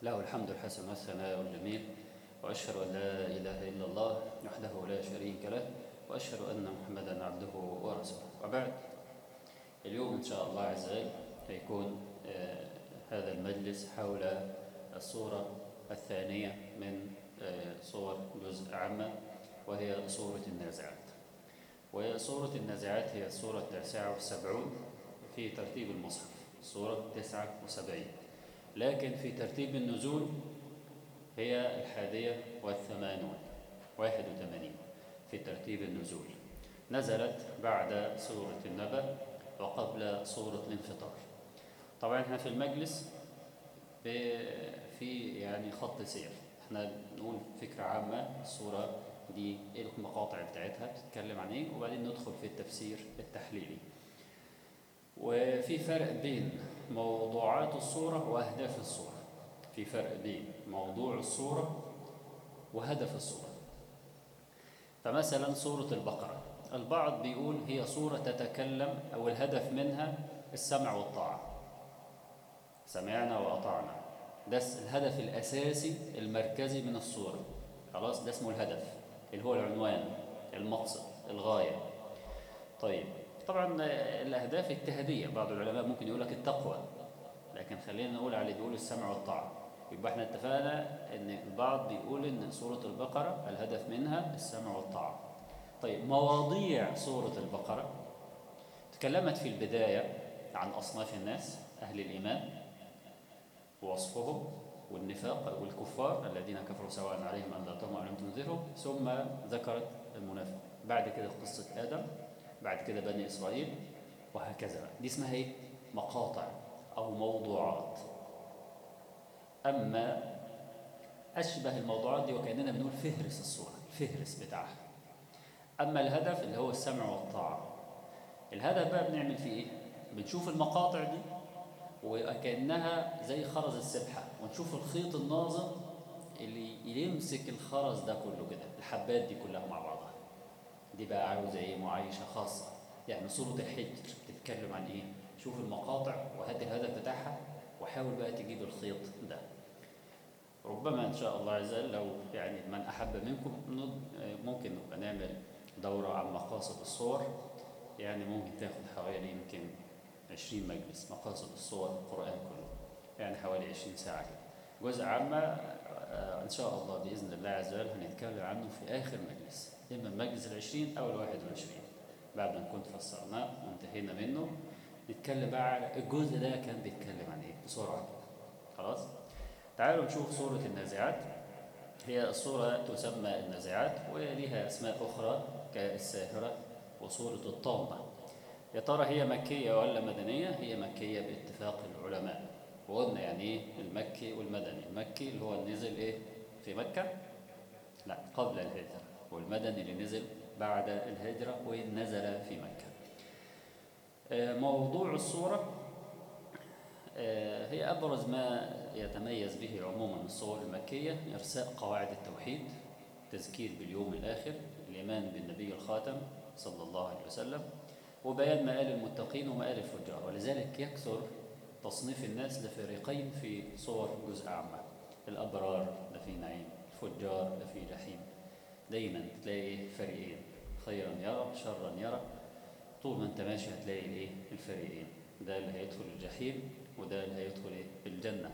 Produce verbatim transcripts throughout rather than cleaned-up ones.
له الحمد الحسن والثناء الجميل، وأشهد أن لا إله إلا الله وحده لا شريك له، وأشهد أن محمدا عبده ورسوله. وبعد، اليوم إن شاء الله عز وجل هيكون آه هذا المجلس حول الصورة الثانية من آه صور جزء عامة، وهي صورة النازعات. وصورة النازعات هي الصورة التاسعة والسبعون في ترتيب المصحف، الصورة تسعة وسبعين، لكن في ترتيب النزول هي الحادية والثمانون، واحد وثمانين في ترتيب النزول. نزلت بعد سورة النبأ وقبل سورة الانفطار. طبعا احنا في المجلس في يعني خط سير، احنا نقول فكرة عامة الصورة دي ايه المقاطع بتاعتها بتتكلم عن ايه، وبعدين ندخل في التفسير التحليلي. وفي فرق بين موضوعات الصورة وأهداف الصورة، في فرق بين موضوع الصورة وهدف الصورة. فمثلا سورة البقرة البعض بيقول هي صورة تتكلم أو الهدف منها السمع والطاعة، سمعنا وأطعنا، ده الهدف الأساسي المركزي من الصورة. خلاص، ده اسمه الهدف اللي هو العنوان، المقصد، الغاية. طيب، طبعا الأهداف اجتهادية، بعض العلماء ممكن يقول لك التقوى، لكن خلينا نقول على بيقول السمع والطاعة. يبقى احنا اتفقنا ان البعض بيقول ان سورة البقرة الهدف منها السمع والطاعة. طيب، مواضيع سورة البقرة تكلمت في البداية عن أصناف الناس، أهل الإيمان ووصفهم، والنفاق والكفار الذين كفروا سواء عليهم أنذرتهم أم لم تنذرهم، ثم ذكرت المنافق، بعد كده قصة آدم، بعد كده بني إسرائيل، وهكذا. دي اسمها ايه؟ مقاطع أو موضوعات. أما أشبه الموضوعات دي وكأننا بنقول فهرس الصورة، الفهرس بتاعها. أما الهدف اللي هو السمع والطاعة، الهدف بقى بنعمل فيه إيه؟ بنشوف المقاطع دي وكأنها زي خرز السبحة، ونشوف الخيط الناظم اللي يمسك الخرز ده كله كده، الحبات دي كلها مع بعضها. دي بقى عاوزة إيه؟ معايشة خاصة. يعني سورة الحجر بتتكلم عن إيه؟ شوف المقاطع وهات الهدف بتاعها وحاول بقى تجيب الخيط ده. ربما إن شاء الله عز وجل لو يعني من أحب منكم ممكن نبقى نعمل دورة عن مقاصد الصور، يعني ممكن تاخد حوالي يمكن عشرين مجلس، مقاصد الصور القرآن كله، يعني حوالي عشرين ساعة كده. جزء عامة إن شاء الله بإذن الله عز وجل هنتكلم عنه في آخر مجلس، إما المجلس العشرين أو الواحد والعشرين، بعد ما نكون فسرناه وانتهينا منه نتكلم بقى على الجزء ده كان بيتكلم عن إيه بسرعة. خلاص، تعالوا نشوف سورة النازعات. هي السورة تسمى النازعات وليها أسماء أخرى كالساهرة وسورة الطامة. يا ترى هي مكية ولا مدنية؟ هي مكية باتفاق العلماء. وقلنا يعني إيه المكي والمدني؟ المكي اللي هو نزل إيه في مكة، لا قبل الهجرة، والمدني اللي نزل بعد الهجرة ونزل في مكة. موضوع السورة هي أبرز ما يتميز به عموما الصور المكية إرساء قواعد التوحيد، تذكير باليوم الآخر، الإيمان بالنبي الخاتم صلى الله عليه وسلم، وبيان مآل المتقين ومآل الفجار. ولذلك يكثر تصنيف الناس لفريقين في صور جزء عامة، الأبرار لفي نعيم، الفجار لفي جحيم. دايما تلاقي فريقين، خيرا يرى شرا يرى، طول ما انت ماشي هتلاقي الايه الفريقين، ده اللي هيدخل الجحيم وده اللي هيدخل الجنة.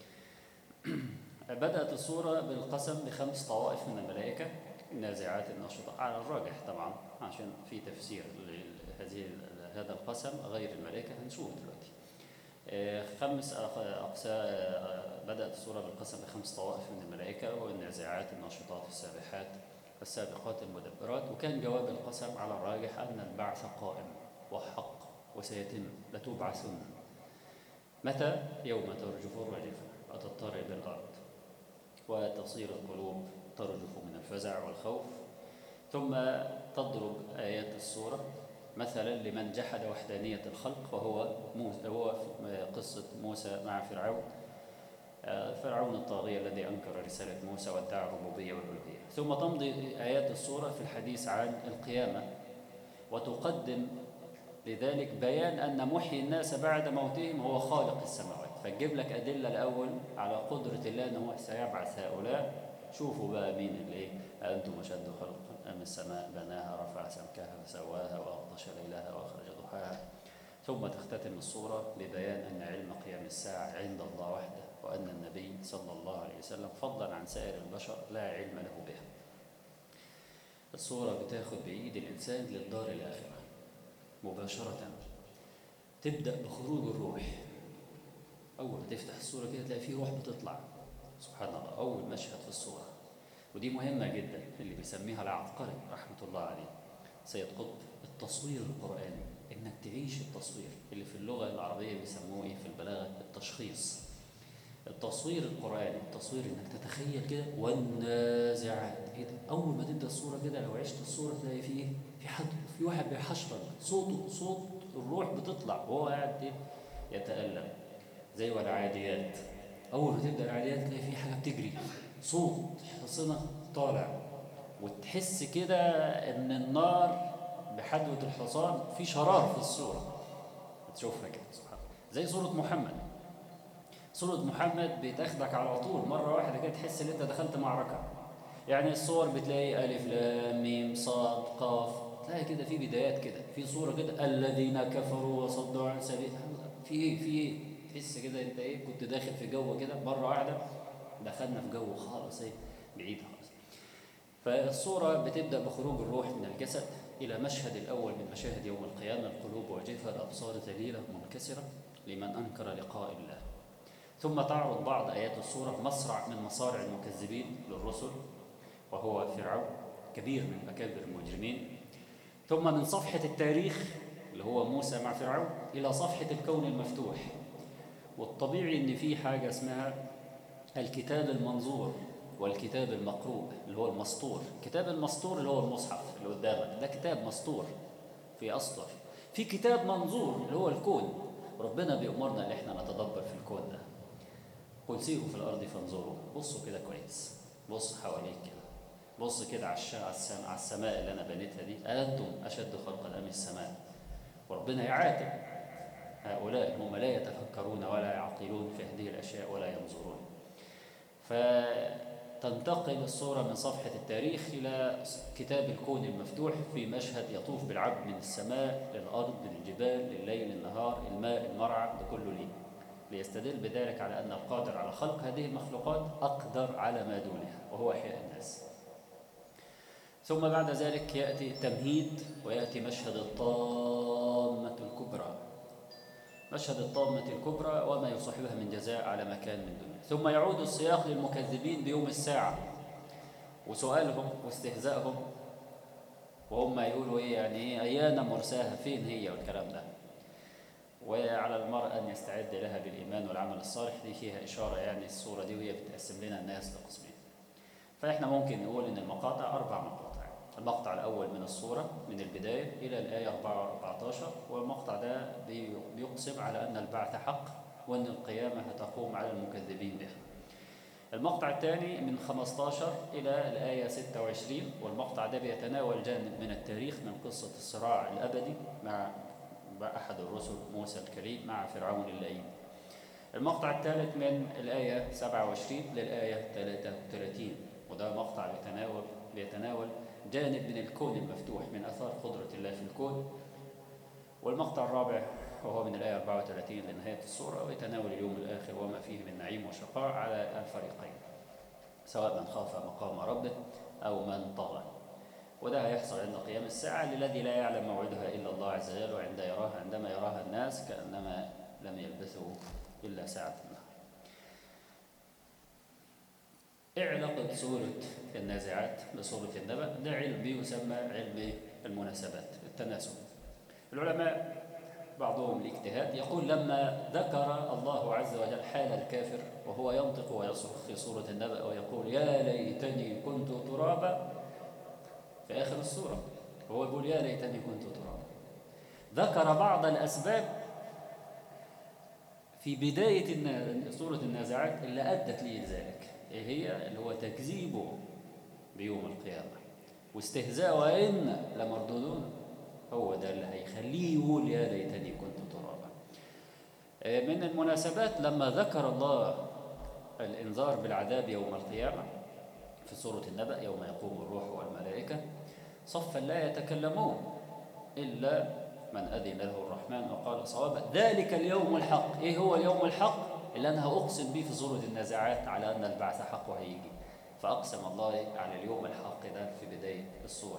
بدأت السورة بالقسم بخمس طوائف من الملائكة، النازعات الناشطة على الراجح طبعا، عشان في تفسير لهذه هذا القسم غير الملائكة هنشوف دلوقتي. خمس أقسام. بدأت السورة بالقسم بخمس طوائف من الملائكة، والنازعات الناشطات السابحات السابقات المدبرات. وكان جواب القسم على الراجح أن البعث قائم وحق وسيتم، لتبعثن. متى؟ يوم ترجف الراجفة وتضطرب الأرض وتصير القلوب ترجف من الفزع والخوف. ثم تضرب آيات السورة مثلا لمن جحد وحدانية الخلق، وهو موسى، هو قصة موسى مع فرعون، فرعون الطاغية الذي أنكر رسالة موسى وادعى الربوبية والألوهية. ثم تمضي آيات السورة في الحديث عن القيامة، وتقدم لذلك بيان أن محيي الناس بعد موتهم هو خالق السماوات. فتجيب لك أدلة الأول على قدرة الله أنه سيبعث هؤلاء. شوفوا بقى مين اللي إيه، أنتم أشد خلقا أم السماء بناها رفع سمكها فسواها وأغطش ليلها وأخرج ضحاها. ثم تختتم الصورة ببيان أن علم قيام الساعة عند الله وحده، وأن النبي صلى الله عليه وسلم فضلا عن سائر البشر لا علم له بها. الصورة بتاخد بإيد الإنسان للدار الآخرة مباشرة. تبدأ بخروج الروح. أول ما تفتح الصورة كده تلاقي فيه روح بتطلع، سبحان الله، أول مشهد في الصورة. ودي مهمة جدا، اللي بيسميها العبقري رحمة الله عليه سيد قطب، التصوير القرآني، إنك تعيش التصوير اللي في اللغة العربية بيسموه إيه في البلاغة التشخيص. التصوير القرآني، التصوير إنك تتخيل كده والنازعات. إيه ده؟ أول ما تبدأ الصورة كده لو عشت الصورة تلاقي فيه إيه؟ في حد، في واحد بيحشرك، صوته صوت الروح بتطلع وهو قاعد إيه؟ يتألم. زي والعاديات، أول ما تبدأ العاديات تلاقي في حاجة بتجري، صوت حصنة طالع، وتحس كده إن النار بحدوة الحصان في شرار في الصورة، تشوفها كده سبحان الله. زي صورة محمد، صورة محمد بتاخدك على طول مرة واحدة كده تحس إن أنت دخلت معركة. يعني الصور بتلاقي ألف لام ميم صاد قاف، تلاقي كده في بدايات كده، في صورة كده الذين كفروا وصدوا عن سبيل، في إيه في إيه تحس كده أنت إيه كنت داخل في جو كده، مرة واحدة دخلنا في جو خالص إيه بعيد خالص. فالصورة بتبدأ بخروج الروح من الجسد إلى مشهد الأول من مشاهد يوم القيامة، القلوب واجفة الأبصار ذليلة منكسرة لمن أنكر لقاء الله. ثم تعرض بعض آيات الصورة مصرع من مصارع المكذبين للرسل، وهو فرعون كبير من أكابر المجرمين. ثم من صفحة التاريخ اللي هو موسى مع فرعون إلى صفحة الكون المفتوح. والطبيعي إن في حاجة اسمها الكتاب المنظور والكتاب المقروء اللي هو المسطور. الكتاب المسطور اللي هو المصحف اللي قدامك ده كتاب مسطور في أسطر. في كتاب منظور اللي هو الكون، ربنا بيأمرنا ان احنا نتدبر في الكون ده. قل سيروا في الأرض فانظروا، بصوا كده كويس، بص حواليك كده، بص كده على السماء، على السماء اللي أنا بنيتها دي، أنتم أشد خلقا أم السماء. وربنا يعاتب هؤلاء هم لا يتفكرون ولا يعقلون في هذه الأشياء ولا ينظرون. فتنتقل الصورة من صفحة التاريخ إلى كتاب الكون المفتوح في مشهد يطوف بالعبد من السماء للأرض للجبال لليل للنهار الماء المرعى لكل ليه، ليستدل بذلك على أن القادر على خلق هذه المخلوقات أقدر على ما دونها وهو إحياء الناس. ثم بعد ذلك يأتي التمهيد ويأتي مشهد الطامة الكبرى، مشهد الطامة الكبرى وما يصاحبها من جزاء على مكان من دنيا. ثم يعود السياق للمكذبين بيوم الساعة وسؤالهم واستهزائهم، وهم يقولوا إيه يعني إيه أيانا مرساها، فين هي والكلام ده. وعلى المرء أن يستعد لها بالإيمان والعمل الصالح. دي فيها إشارة يعني الصورة دي وهي بتقسم لنا الناس لقسمين. فإحنا ممكن نقول إن المقاطع أربع مقاطع. المقطع الأول من الصورة من البداية إلى الآية أربعة عشر، والمقطع ده بيقسم على أن البعث حق وأن القيامة هتقوم على المكذبين بها. المقطع الثاني من خمسة عشر إلى الآية ستة وعشرين، والمقطع ده بيتناول جانب من التاريخ من قصة الصراع الأبدي مع أحد الرسل موسى الكريم مع فرعون اللئيم. المقطع الثالث من الآية سبعة وعشرين للآية ثلاثة وثلاثين، وده مقطع بيتناول بيتناول جانب من الكون المفتوح من أثار قدرة الله في الكون. والمقطع الرابع وهو من الآية أربعة وثلاثين لنهاية السورة ويتناول اليوم الآخر وما فيه من نعيم وشقاء على الفريقين، سواء من خاف مقام ربه أو من طغى. وده هيحصل عند قيام الساعة الذي لا يعلم موعدها إلا الله عز وجل، وعند يراها عندما يراها الناس كأنما لم يلبثوا إلا ساعة النهار. إيه علاقة سورة النازعات بسورة النبأ؟ ده علم يسمى علم المناسبات، التناسب. العلماء بعضهم الاجتهاد يقول لما ذكر الله عز وجل حال الكافر وهو ينطق ويصرخ في سورة النبأ ويقول يا ليتني كنت ترابا في آخر السورة، وهو يقول يا ليتني كنت ترابا، ذكر بعض الأسباب في بداية سورة النازعات اللي أدت لي ذلك. إيه هي؟ اللي هو تكذيبه بيوم القيامة واستهزاء وإن لمردودون، هو ده اللي هيخليه يقول يا ليتني كنت ترابا. من المناسبات لما ذكر الله الإنذار بالعذاب يوم القيامة في سورة النبأ يوم يقوم الروح والملائكة صفا لا يتكلمون إلا من أذن له الرحمن وقال صوابا ذلك اليوم الحق. إيه هو اليوم الحق؟ اللي أنا هأقسم به في سورة النازعات على أن البعث حق وهيجي، فأقسم الله على اليوم الحق ده في بداية السورة.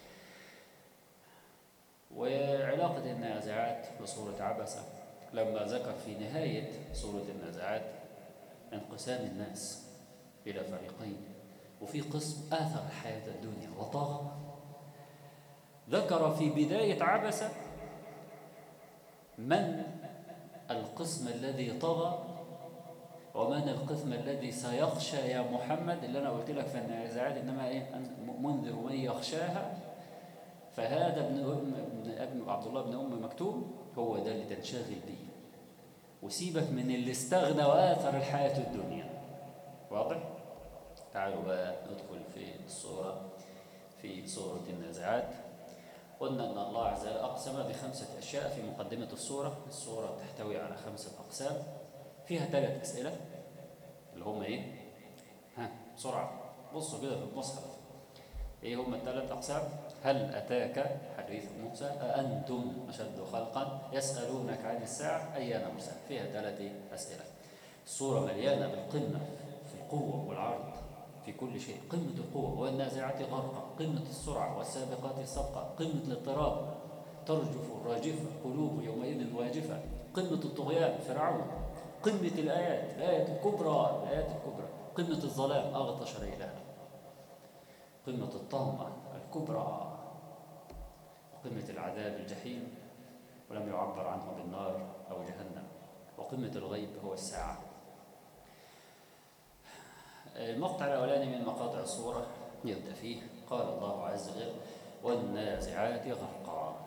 وعلاقة النازعات بسورة عبسة لما ذكر في نهاية سورة النازعات انقسام الناس إلى فريقين، وفي قسم آثر الحياة الدنيا وطغى، ذكر في بداية عبسة من القسم الذي طغى ومن القسم الذي سيخشى يا محمد، اللي أنا قلت لك في النازعات إنما إيه منذر من يخشاها. فهذا ابن ابن ابن عبد الله بن أم مكتوم هو ده اللي تنشغل بيه، وسيبك من اللي استغنى وآثر الحياة الدنيا. واضح؟ تعالوا بقى ندخل في السورة في سورة النازعات. قلنا أن الله عز وجل أقسم بخمسة أشياء في مقدمة السورة. السورة تحتوي على خمسة أقسام، فيها ثلاث أسئلة اللي هم إيه؟ ها بسرعة بصوا كده في المصحف، إيه هم الثلاث أقسام؟ هل أتاك حديث موسى؟ أأنتم أشد خلقا؟ يسألونك عن الساعة أيان مرساها. فيها ثلاث أسئلة. السورة مليانة بالقمة في القوة والعرض في كل شيء، قمة القوة والنازعات غرقا، قمة السرعة والسابقات السبقة، قمة الاضطراب ترجف الراجفة قلوب يومئذ واجفة، قمة الطغيان فرعون، قمة الآيات الآيات الكبرى الآيات الكبرى، قمة الظلام أغطش ليلها، قمة الطامة الكبرى، وقمة العذاب الجحيم ولم يعبر عنه بالنار أو جهنم، وقمة الغيب هو الساعة. المقطع الأولاني من مقاطع السورة يبدأ فيه قال الله عز وجل والنازعات غرقا.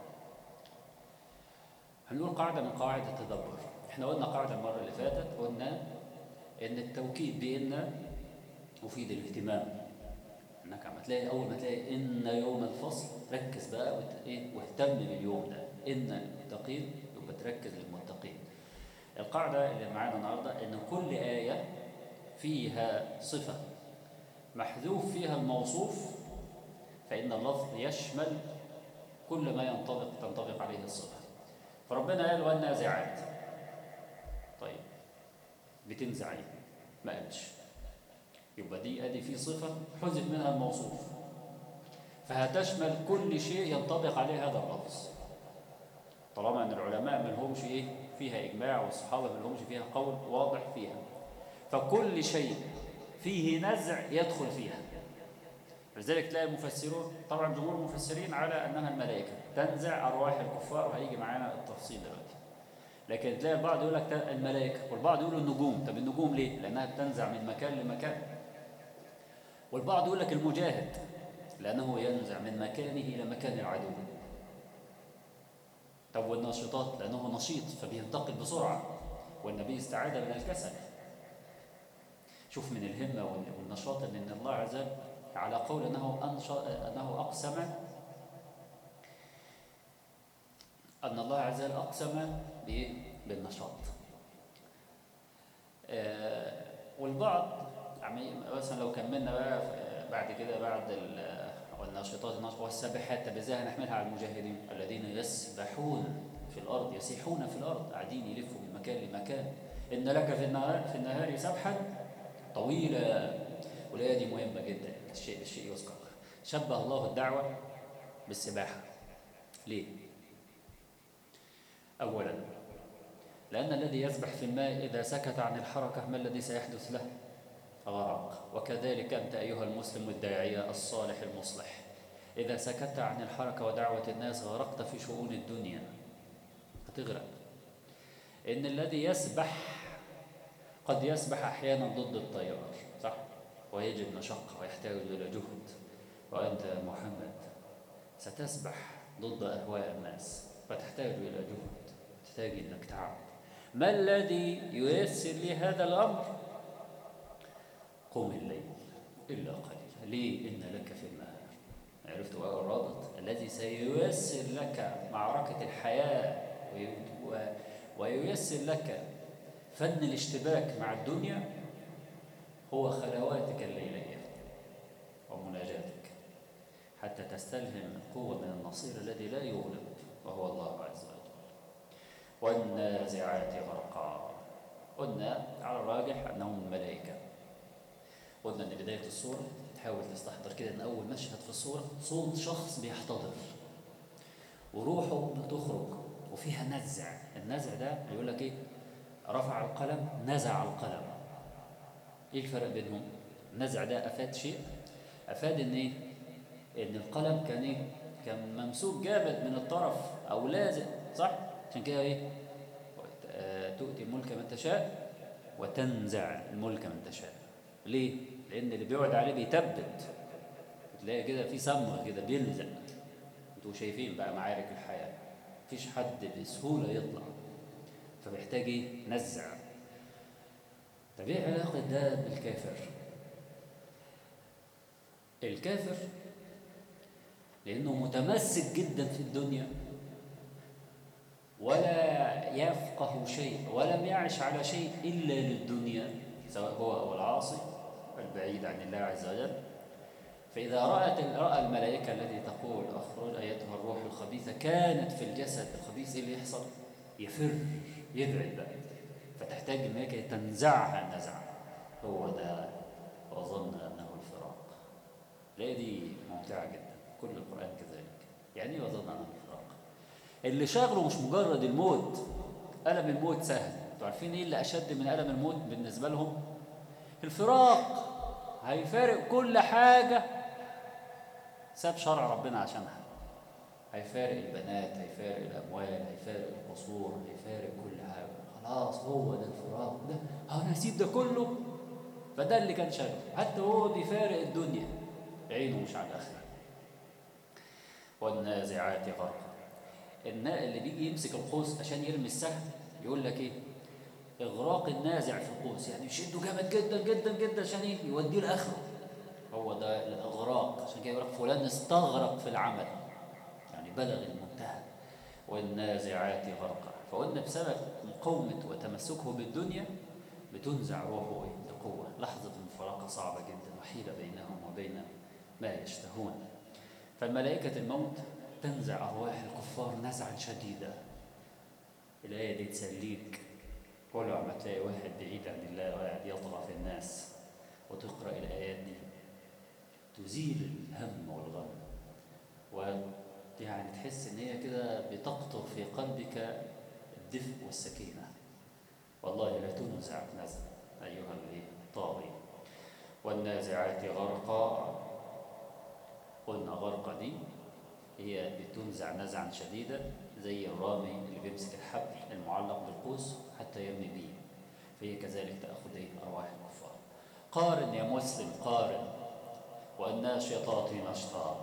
هنقول قاعدة من قواعد التدبر. احنا قلنا قاعدة المرة اللي فاتت، قلنا ان التوكيد بإن مفيد الاهتمام، انك عم تلاقي اول ما تلاقي ان يوم الفصل ركز بقى واهتم باليوم ده، ان المتقين يبقى تركز للمتقين. القاعدة اللي معانا النهارده ان كل آية فيها صفة محذوف فيها الموصوف فإن اللفظ يشمل كل ما ينطبق تنطبق عليه الصفة. فربنا قال والنازعات، طيب بتنزع ايه؟ ما قالش، يبقى دي ادي في صفة حذف منها الموصوف فهتشمل كل شيء ينطبق عليه هذا اللفظ، طالما ان العلماء ما لهمش ايه فيها اجماع والصحابة ما لهمش فيها قول واضح فيها، فكل شيء فيه نزع يدخل فيها. لذلك تلاقي المفسرون طبعا جمهور المفسرين على انها الملائكه تنزع ارواح الكفار، وهيجي معانا التفصيل دلوقتي. لكن تلاقي البعض يقول لك الملائكه والبعض يقول النجوم. طب النجوم ليه؟ لانها بتنزع من مكان لمكان. والبعض يقول لك المجاهد لانه ينزع من مكانه الى مكان العدو. طب والناشطات لانه نشيط فبينتقل بسرعه، والنبي استعاذ من الكسل. شوف من الهمة والنشاط ان الله عز وجل على قول انه انه اقسم ان الله عز وجل اقسم بالنشاط. آه والبعض مثلا لو كملنا بقى بعد كده بعد والناشطات النشط والسابحات، ازاي هنحملها على المجاهدين الذين يسبحون في الارض يسيحون في الارض قاعدين يلفوا من مكان لمكان. ان لك في النهار في النهار سبحا طويلة. والآية دي مهمة جدا، الشيء الشيء يذكر. شبه الله الدعوة بالسباحة. ليه؟ أولا لأن الذي يسبح في الماء إذا سكت عن الحركة ما الذي سيحدث له؟ غرق. وكذلك أنت أيها المسلم الداعية الصالح المصلح، إذا سكت عن الحركة ودعوة الناس غرقت في شؤون الدنيا، هتغرق. إن الذي يسبح قد يسبح أحيانا ضد التيار، صح؟ ويجد مشقة ويحتاج إلى جهد. وأنت يا محمد ستسبح ضد أهواء الناس فتحتاج إلى جهد، تحتاج إنك تعب. ما الذي ييسر لي هذا الأمر؟ قم الليل إلا قليلا. ليه؟ إن لك في النهار. عرفت بقى الرابط؟ الذي سييسر لك معركة الحياة وييسر لك فن الاشتباك مع الدنيا هو خلواتك الليلية ومناجاتك، حتى تستلهم القوة من النصير الذي لا يغلب وهو الله عز وجل. والنازعات غرقا، قلنا على الراجح أنهم الملائكة. قلنا أن بداية الصورة تحاول تستحضر كده أن أول مشهد في الصورة صوت شخص بيحتضر وروحه بتخرج وفيها نزع. النزع ده يقول لك إيه؟ رفع القلم، نزع القلم. إيه الفرق بينهم؟ النزع ده أفاد شيء، أفاد إن إيه؟ إن القلم كان إيه؟ كان ممسوك جامد من الطرف أو لازق، صح؟ عشان كده إيه؟ تؤتي الملك من تشاء وتنزع الملك من تشاء. ليه؟ لأن اللي بيقعد عليه بيتبت، تلاقي كده في سمغ كده بيلزق. انتوا شايفين بقى معارك الحياة مفيش حد بسهولة يطلع، فبيحتاج ايه؟ نزع. طب ايه علاقة ده بالكافر؟ الكافر لأنه متمسك جدا في الدنيا ولا يفقه شيء ولم يعش على شيء إلا للدنيا، سواء هو أو العاصي البعيد عن الله عز وجل. فإذا رأت رأى الملائكة التي تقول أخرج أيتها الروح الخبيثة كانت في الجسد الخبيث، إيه اللي يحصل؟ يفر، يبعد بقى. فتحتاج الملائكة تنزعها النزع. هو ده وظن أنه الفراق. لا دي ممتعة جدا، كل القرآن كذلك. يعني إيه وظن أنه الفراق؟ اللي شاغله مش مجرد الموت. ألم الموت سهل، انتوا عارفين إيه اللي أشد من ألم الموت بالنسبة لهم؟ الفراق. هيفارق كل حاجة ساب شرع ربنا عشانها. هيفارق البنات، هيفارق الأموال، هيفارق القصور، هيفارق كل حاجة. خلاص هو ده الفراق ده، أنا هسيب ده كله. فده اللي كان شاغله، حتى هو بيفارق الدنيا عينه مش على الآخرة. والنازعات غرقا. الناء اللي بيجي يمسك القوس عشان يرمي السهم يقول لك ايه؟ اغراق النازع في القوس، يعني يشده جامد جدا جدا جدا عشان ايه؟ يوديه لاخره. هو ده الاغراق، عشان كده يقول لك فلان استغرق في العمل، يعني بلغ المنتهى. والنازعات غرقا. فقلنا بسبب مقاومه وتمسكه بالدنيا بتنزع روحه بقوه. لحظه المفارقه صعبه جدا وحيله بينهم وبين ما يشتهون. فالملائكه الموت تنزع أرواح الكفار نزعا شديدا. الآية دي تسليك كل ما تلاقي واحد بعيد عن الله وقاعد يطغى في الناس وتقرأ الآيات دي تزيل الهم والغم، ويعني تحس إن هي كده بتقطر في قلبك الدفء والسكينة. والله لا تنزع نزع أيها الطاغي. والنازعات غرقا. قلنا غرقا دي هي بتنزع نزعا شديدا زي الرامي اللي بيمسك الحبل المعلق بالقوس حتى يرمي به، فهي كذلك تأخذ أرواح الكفار. قارن يا مسلم قارن. والناشطات نشطا.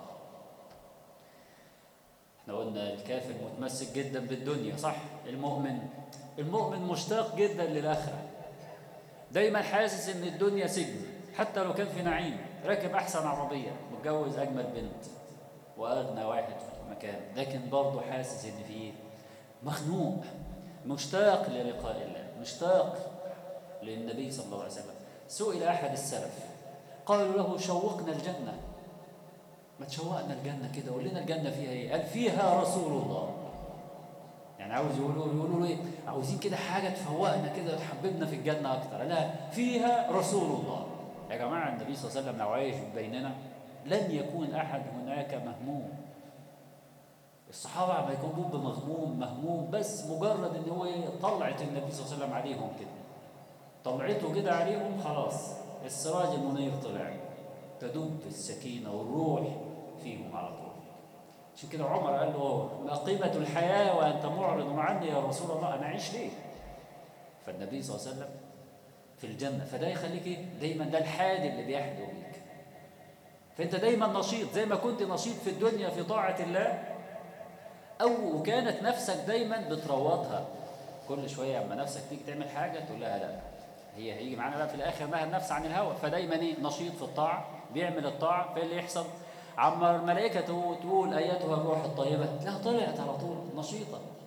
احنا قلنا الكافر متمسك جدا بالدنيا، صح؟ المؤمن المؤمن مشتاق جدا للآخرة، دايما حاسس ان الدنيا سجن، حتى لو كان في نعيم، راكب احسن عربية، متجوز اجمل بنت واغنى واحد في المكان، لكن برضه حاسس ان فيه مخنوق، مشتاق للقاء الله، مشتاق للنبي صلى الله عليه وسلم. سئل احد السلف قالوا له شوقنا الجنه، ما تشوقنا الجنه كده، قول لنا الجنه فيها ايه؟ قال فيها رسول الله. يعني عاوز يقولوا يقولوا له ايه؟ عاوزين كده حاجه تفوقنا كده وتحببنا في الجنه اكتر. لا، فيها رسول الله. يا جماعه النبي صلى الله عليه وسلم لو عايش بيننا لن يكون احد هناك مهموم. الصحابه ما يكونوا بمغموم مهموم بس مجرد ان هو طلعت النبي صلى الله عليه وسلم عليهم كده، طلعته كده عليهم خلاص السراج المنير طلع، تدب السكينه والروح فيهم على طول. عشان كده عمر قال له ما قيمة الحياة وأنت معرض عني يا رسول الله، أنا أعيش ليه؟ فالنبي صلى الله عليه وسلم في الجنة، فده يخليك إيه؟ دايما ده الحادي اللي بيحدو بيك، فأنت دايما نشيط زي ما كنت نشيط في الدنيا في طاعة الله، أو وكانت نفسك دايما بتروضها كل شوية أما نفسك تيجي تعمل حاجة تقول لها لا، هي هيجي معانا بقى في الآخر نهى النفس عن الهوى، فدايما إيه؟ نشيط في الطاعة، بيعمل الطاعة، فإيه اللي يحصل؟ عما الملائكة تقول أيتها الروح الطيبة، لا طلعت على طول نشيطة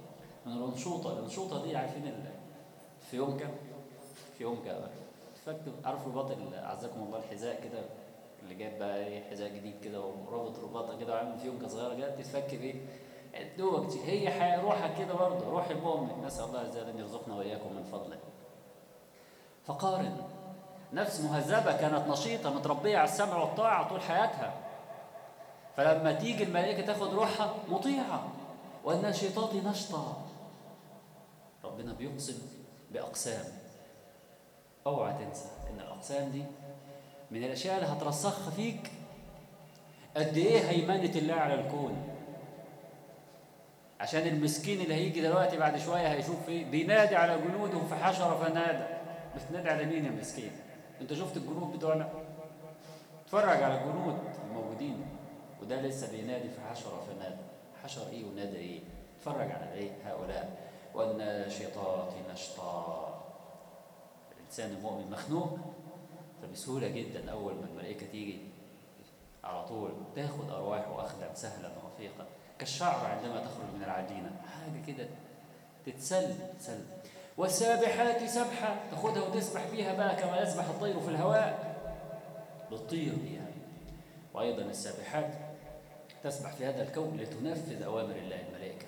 من الأنشوطة. الأنشوطة دي عارفين ال... في يوم كام في يوم كام فك عارف رباط أعزكم الله الحذاء كده اللي جايب بقى ايه حذاء جديد كده ورابط رباطه كده وعامل فيونكه صغيره كده تتفك بايه؟ دوبك هي روحك كده برضه روح المؤمن. نسال الله عز وجل ان يرزقنا واياكم من فضله. فقارن نفس مهذبه كانت نشيطه متربيه على السمع والطاعه طول حياتها، فلما تيجي الملائكه تاخد روحها مطيعه. والناشطات نشطا. ربنا بيقسم باقسام، اوعى تنسى ان الاقسام دي من الاشياء اللي هترسخ فيك قد ايه هيمنه الله على الكون. عشان المسكين اللي هيجي دلوقتي بعد شويه هيشوف ايه؟ بينادي على جنوده فحشر فنادى. بتنادي على مين يا مسكين؟ انت شفت الجنود بتوعنا؟ اتفرج على الجنود الموجودين، وده لسه بينادي فحشر فنادى. حشر ايه ونادى ايه؟ اتفرج على ايه هؤلاء. والناشطات نشطا. الانسان المؤمن مخنوق، فبسهوله جدا اول ما الملائكه تيجي على طول تاخد ارواحه اخذا سهلا رفيقا، كالشعر عندما تخرج من العجينه، حاجه كده تتسل تسل. والسابحات سبحه، تاخدها وتسبح بيها بقى كما يسبح الطير في الهواء، بتطير بيها. وايضا السابحات تسبح في هذا الكون لتنفذ اوامر الله الملائكه.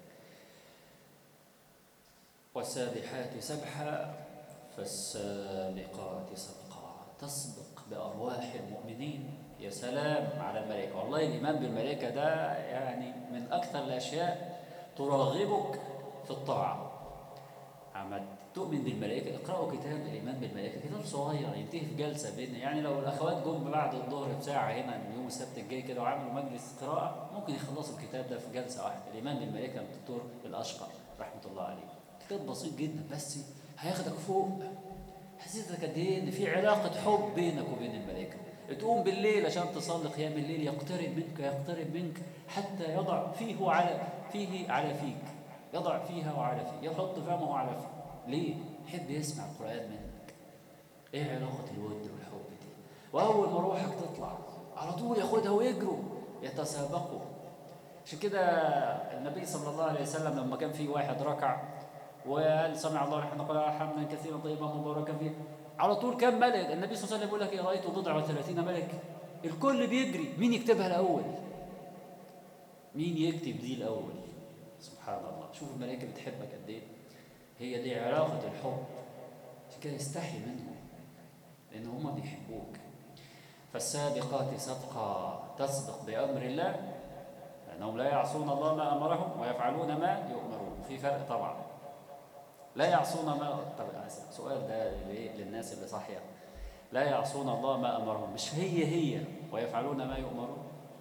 والسابحات سبحا فالسابقات سبقا، تسبق بأرواح المؤمنين. يا سلام على الملائكة. والله الإيمان بالملائكة ده يعني من أكثر الأشياء ترغبك في الطاعة. عم تؤمن بالملائكة، اقرأوا كتاب الإيمان بالملائكة، كتاب صغير ينتهي في جلسة بين، يعني لو الأخوات جم بعد الظهر بساعة هنا يوم السبت الجاي كده وعملوا مجلس قراءة ممكن يخلصوا الكتاب ده في جلسة واحدة. الإيمان بالملائكة الدكتور الأشقر رحمة الله عليه، كتاب بسيط جدا بس هياخدك فوق. حسيتك قد ايه ان في علاقه حب بينك وبين الملائكه. تقوم بالليل عشان تصلي قيام الليل، يقترب منك يقترب منك حتى يضع فيه وعلى فيه على فيك، يضع فيها وعلى فيك، يحط فمه على فيك. ليه؟ يحب يسمع القران منك. ايه علاقه الود والحب دي؟ واول ما روحك تطلع على طول ياخدها ويجروا يتسابقوا. عشان كده النبي صلى الله عليه وسلم لما كان في واحد ركع وقال سمع الله لمن قال حمدا كثيرا طيبا مباركا فيه، على طول كم ملك النبي صلى الله عليه وسلم يقول لك ايه؟ رايت بضع وثلاثين ملك. الكل بيجري، مين يكتبها الاول؟ مين يكتب دي الاول؟ سبحان الله. شوف الملائكه بتحبك قد ايه. هي دي علاقه الحب. عشان كده استحي منهم لان هم بيحبوك. فالسابقات سبقا، تسبق بامر الله لانهم لا يعصون الله ما امرهم ويفعلون ما يؤمرون. في فرق طبعا. لا يعصون ما طب سؤال ده للناس اللي صاحيه. لا يعصون الله ما امرهم مش هي هي ويفعلون ما يؤمرون.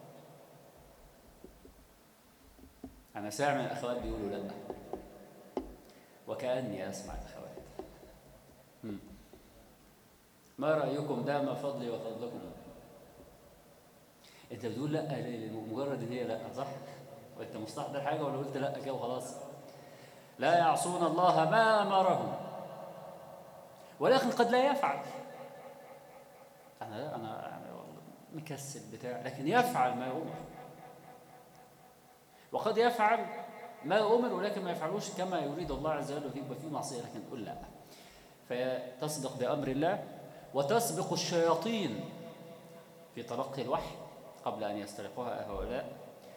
انا سامع الاخوات بيقولوا لا، وكاني اسمع الاخوات. ما رايكم؟ ده ما فضلي وفضلكم. انت بتقول لا مجرد ان هي لا، صح؟ وانت مستحضر حاجه ولا قلت لا كده وخلاص؟ لا يعصون الله ما امرهم ولكن قد لا يفعل. انا انا يعني مكسل بتاع، لكن يفعل ما يؤمر. وقد يفعل ما يؤمر ولكن ما يفعلوش كما يريد الله عز وجل، ويبقى فيه معصيه لكن تقول لا. فتسبق بامر الله، وتسبق الشياطين في تلقي الوحي قبل ان يستلقوها هؤلاء.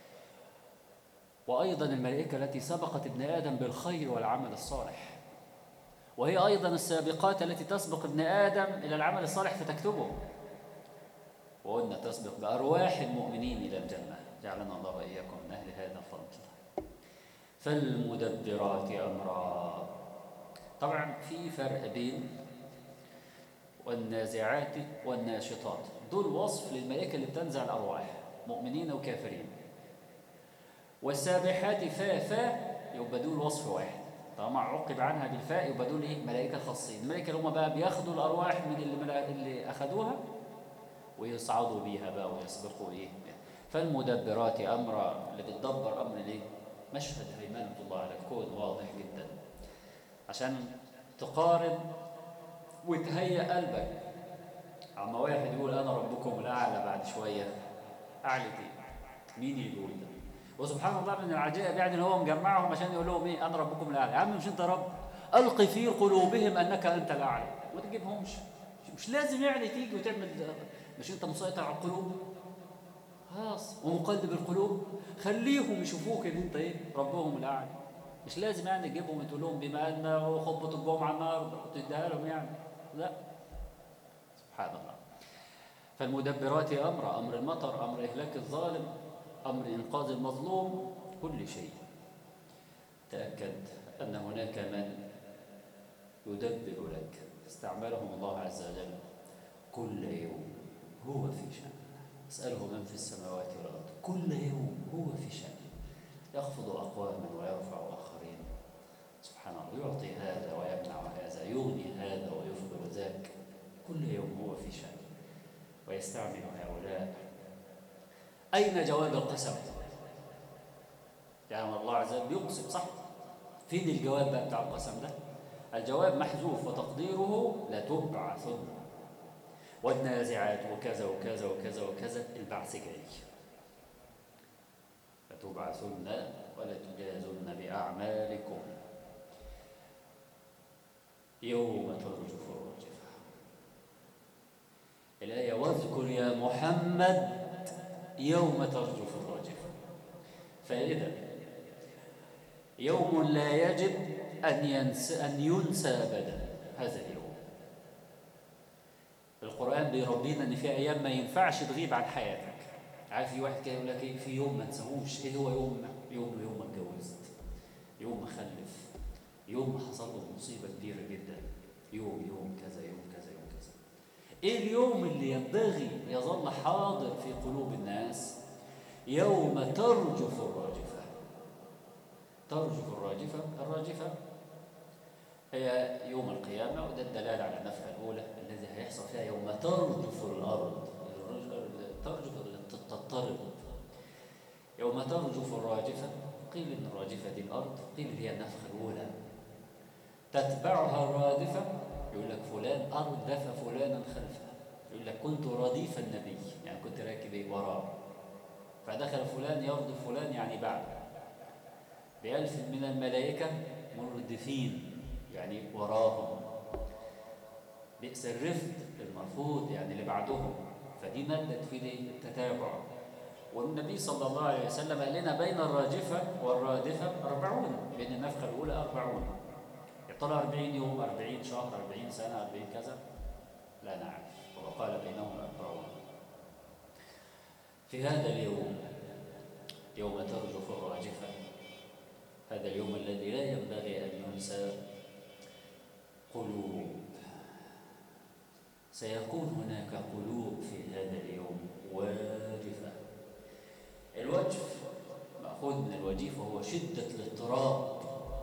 وأيضا الملائكة التي سبقت ابن آدم بالخير والعمل الصالح، وهي أيضا السابقات التي تسبق ابن آدم إلى العمل الصالح فتكتبه. وقلنا تسبق بأرواح المؤمنين إلى الجنة. جعلنا الله وإياكم من أهل هذا الفضل. فالمدبرات أمرا. طبعا في فرق بين والنازعات والناشطات. دول وصف للملائكة اللي بتنزع الأرواح مؤمنين وكافرين. والسابحات فا فا يبقى دول وصف واحد، طالما عقب عنها بالفاء يبقى دول ايه؟ ملائكه خاصين. الملائكه اللي هم بقى بياخدوا الارواح من اللي, اللي اخذوها ويصعدوا بيها بقى ويسبقوا ايه. فالمدبرات امرا، اللي بتدبر امر الايه؟ مشهد هيمنه الله على الكون واضح جدا، عشان تقارن وتهيئ قلبك. عما واحد يقول انا ربكم الاعلى بعد شويه، اعلى ايه؟ مين يقول ده؟ وسبحان الله من العجائب يعني ان هو مجمعهم عشان يقول لهم ايه؟ انا ربكم الاعلى. يا عم مش انت رب؟ القي في قلوبهم انك انت الاعلى، ما تجيبهمش. مش لازم يعني تيجي وتعمل، مش انت مسيطر على القلوب خلاص ومقلب القلوب، خليهم يشوفوك ان انت ايه؟ ربهم الاعلى. مش لازم يعني تجيبهم وتقول لهم بما ان خطبه الجمعه النهارده وتديها لهم يعني، لا. سبحان الله. فالمدبرات امر، امر المطر، امر اهلاك الظالم، امر انقاذ المظلوم، كل شيء تاكد ان هناك من يدبر لك. استعملهم الله عز وجل كل يوم هو في شأن. اسأله من في السماوات والأرض، كل يوم هو في شأن، يخفض أقواما ويرفع آخرين. سبحان الله، يعطي هذا ويمنع هذا، يغني هذا ويفضل ذاك، كل يوم هو في شأن ويستعمل هؤلاء. أين جواب القسم؟ يعني الله عز وجل بيقسم صح؟ فين الجواب بقى بتاع القسم ده؟ الجواب محذوف وتقديره لتبعثن، والنازعات وكذا وكذا وكذا وكذا، البعث جاي. لتبعثن ولتجازن بأعمالكم يوم ترجف الراجفة. الآية واذكر يا محمد يوم ترجف الراجفة. فإذا يوم لا يجب أن ينسى, أن ينسى أبدا هذا اليوم. القرآن بيربينا إن في أيام ما ينفعش تغيب عن حياتك. عارف في واحد كده يقول لك إيه؟ في يوم ما نساهوش. إيه هو يوم؟ يوم يوم ما اتجوزت، يوم ما خلف، يوم ما حصل له مصيبة كبيرة جدا، يوم يوم كذا يوم كذا يوم كذا. إيه اليوم اللي ينبغي يظل حاضر في قلوب الناس؟ يوم ترجف الراجفة. ترجف الراجفة، الراجفة هي يوم القيامة، وده الدلالة على النفخة الأولى الذي هيحصل فيها يوم ترجف الأرض. ترجف تضطرب. يوم ترجف الراجفة، قيل إن الراجفة دي الأرض، قيل هي النفخة الأولى. تتبعها الرادفة، يقول لك فلان أردف فلانا خلفه، يقول لك كنت رديف النبي، يعني كنت راكب إيه؟ وراه، فدخل فلان يردف فلان يعني بعد بألف من الملائكة مردفين، يعني وراهم. بئس الرفد المرفوض، يعني اللي بعدهم. فدي مدت في التتابع. والنبي صلى الله عليه وسلم قال لنا بين الراجفة والرادفة أربعون، بين النفخة الأولى أربعون. يطلع أربعين يوم، أربعين شهر، أربعين سنة، أربعين كذا، لا نعرف. وقال بينهم أربعون. في هذا اليوم يوم ترجف الراجفة، هذا اليوم الذي لا ينبغي أن ينسى، قلوب، سيكون هناك قلوب في هذا اليوم واجفة. الوجف مأخوذ من الوجيف، وهو شدة الاضطراب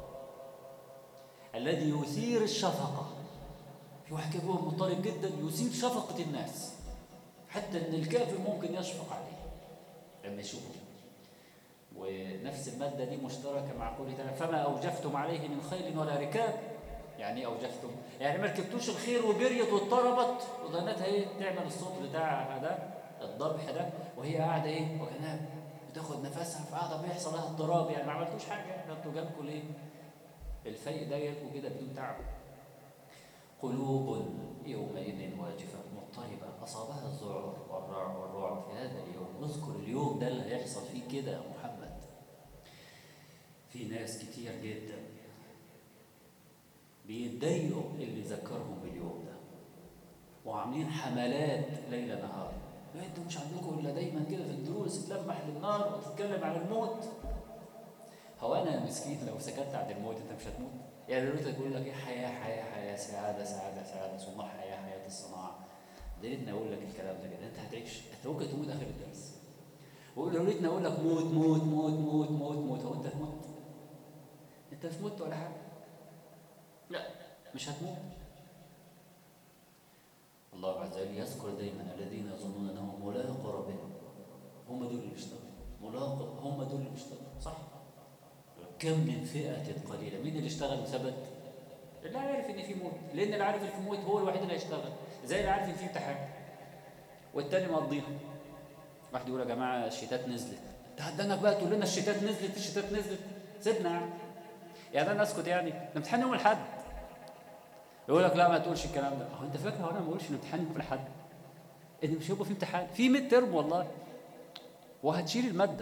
الذي يثير الشفقة. في واحد كده مضطرب جدا يثير شفقة الناس، حتى ان الكافر ممكن يشفق عليه لما يشوفه. ونفس المادة دي مشتركة مع قوله تعالى فما أوجفتم عليه من خيل ولا ركاب. يعني أوجفتم يعني ما ركبتوش الخير وجريت واضطربت وظنتها ايه؟ تعمل الصوت بتاعها ده، الضبح ده، وهي قاعدة ايه؟ وكانها بتاخد نفسها، فقاعدة بيحصل لها اضطراب. يعني ما عملتوش حاجة، انتوا جالكوا ليه؟ الفيء ده جالكوا كده بدون تعب. قلوب يومئذ واجفة مضطربة أصابها الذعر والرعب في هذا اليوم. اذكر اليوم ده اللي هيحصل فيه كده يا محمد. في ناس كتير جدا بيتضايقوا اللي ذكرهم باليوم ده، وعاملين حملات ليل نهار. انتوا مش عندكم الا دايما كده في الدروس تلمح للنار وتتكلم عن الموت. هو انا يا مسكين لو سكت عن الموت انت مش هتموت؟ يعني دلوقتي تقول لك ايه؟ حياه حياه حياه، سعاده سعاده سعاده، صناع حياه حياه الصناعه. ده ريتني اقول لك الكلام ده كده، انت هتعيش، انت ممكن تموت اخر الدرس. وقول ريتني اقول لك موت موت موت موت موت موت، هو انت هتموت؟ انت مش مت ولا حاجه، لا مش هتموت. الله عز وجل يذكر دايما الذين يظنون انهم ملاقوا ربهم، هم دول اللي اشتغلوا. ملاقوا، هم دول اللي اشتغلوا، صح؟ كم من فئة قليلة. مين اللي اشتغل وثبت؟ اللي عارف ان في موت، لان اللي عارف ان في موت هو الوحيد اللي هيشتغل. زي اللي عارف ان في امتحان والتاني مقضيها. واحد يقول يا جماعه الشتات نزلت، تهدنك بقى تقول لنا الشتات نزلت الشتات نزلت، سيبنا يعني يعني انا اسكت يعني؟ الامتحان يوم الاحد. يقول لك لا ما تقولش الكلام ده. هو انت فاكر هو انا ما بقولش الامتحان يوم الاحد؟ ان مش هيبقى في امتحان، في ميد ترم والله، وهتشيل الماده.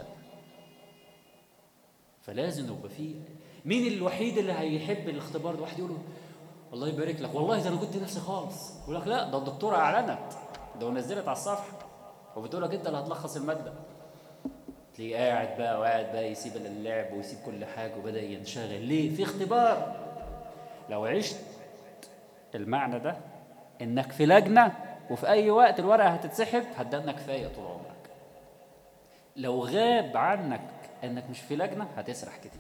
فلازم يبقى في. مين الوحيد اللي هيحب الاختبار ده؟ واحد يقول له الله يبارك لك والله ده انا كنت نفسي خالص، يقول لك لا ده الدكتوره اعلنت، ده ونزلت على الصفحه وبتقول لك انت اللي هتلخص الماده. تلاقيه قاعد بقى وقاعد بقى يسيب اللعب ويسيب كل حاجه وبدا ينشغل. ليه؟ في اختبار. لو عشت المعنى ده انك في لجنه وفي اي وقت الورقه هتتسحب، هتدنا كفايه طول عمرك. لو غاب عنك انك مش في لجنه هتسرح كتير.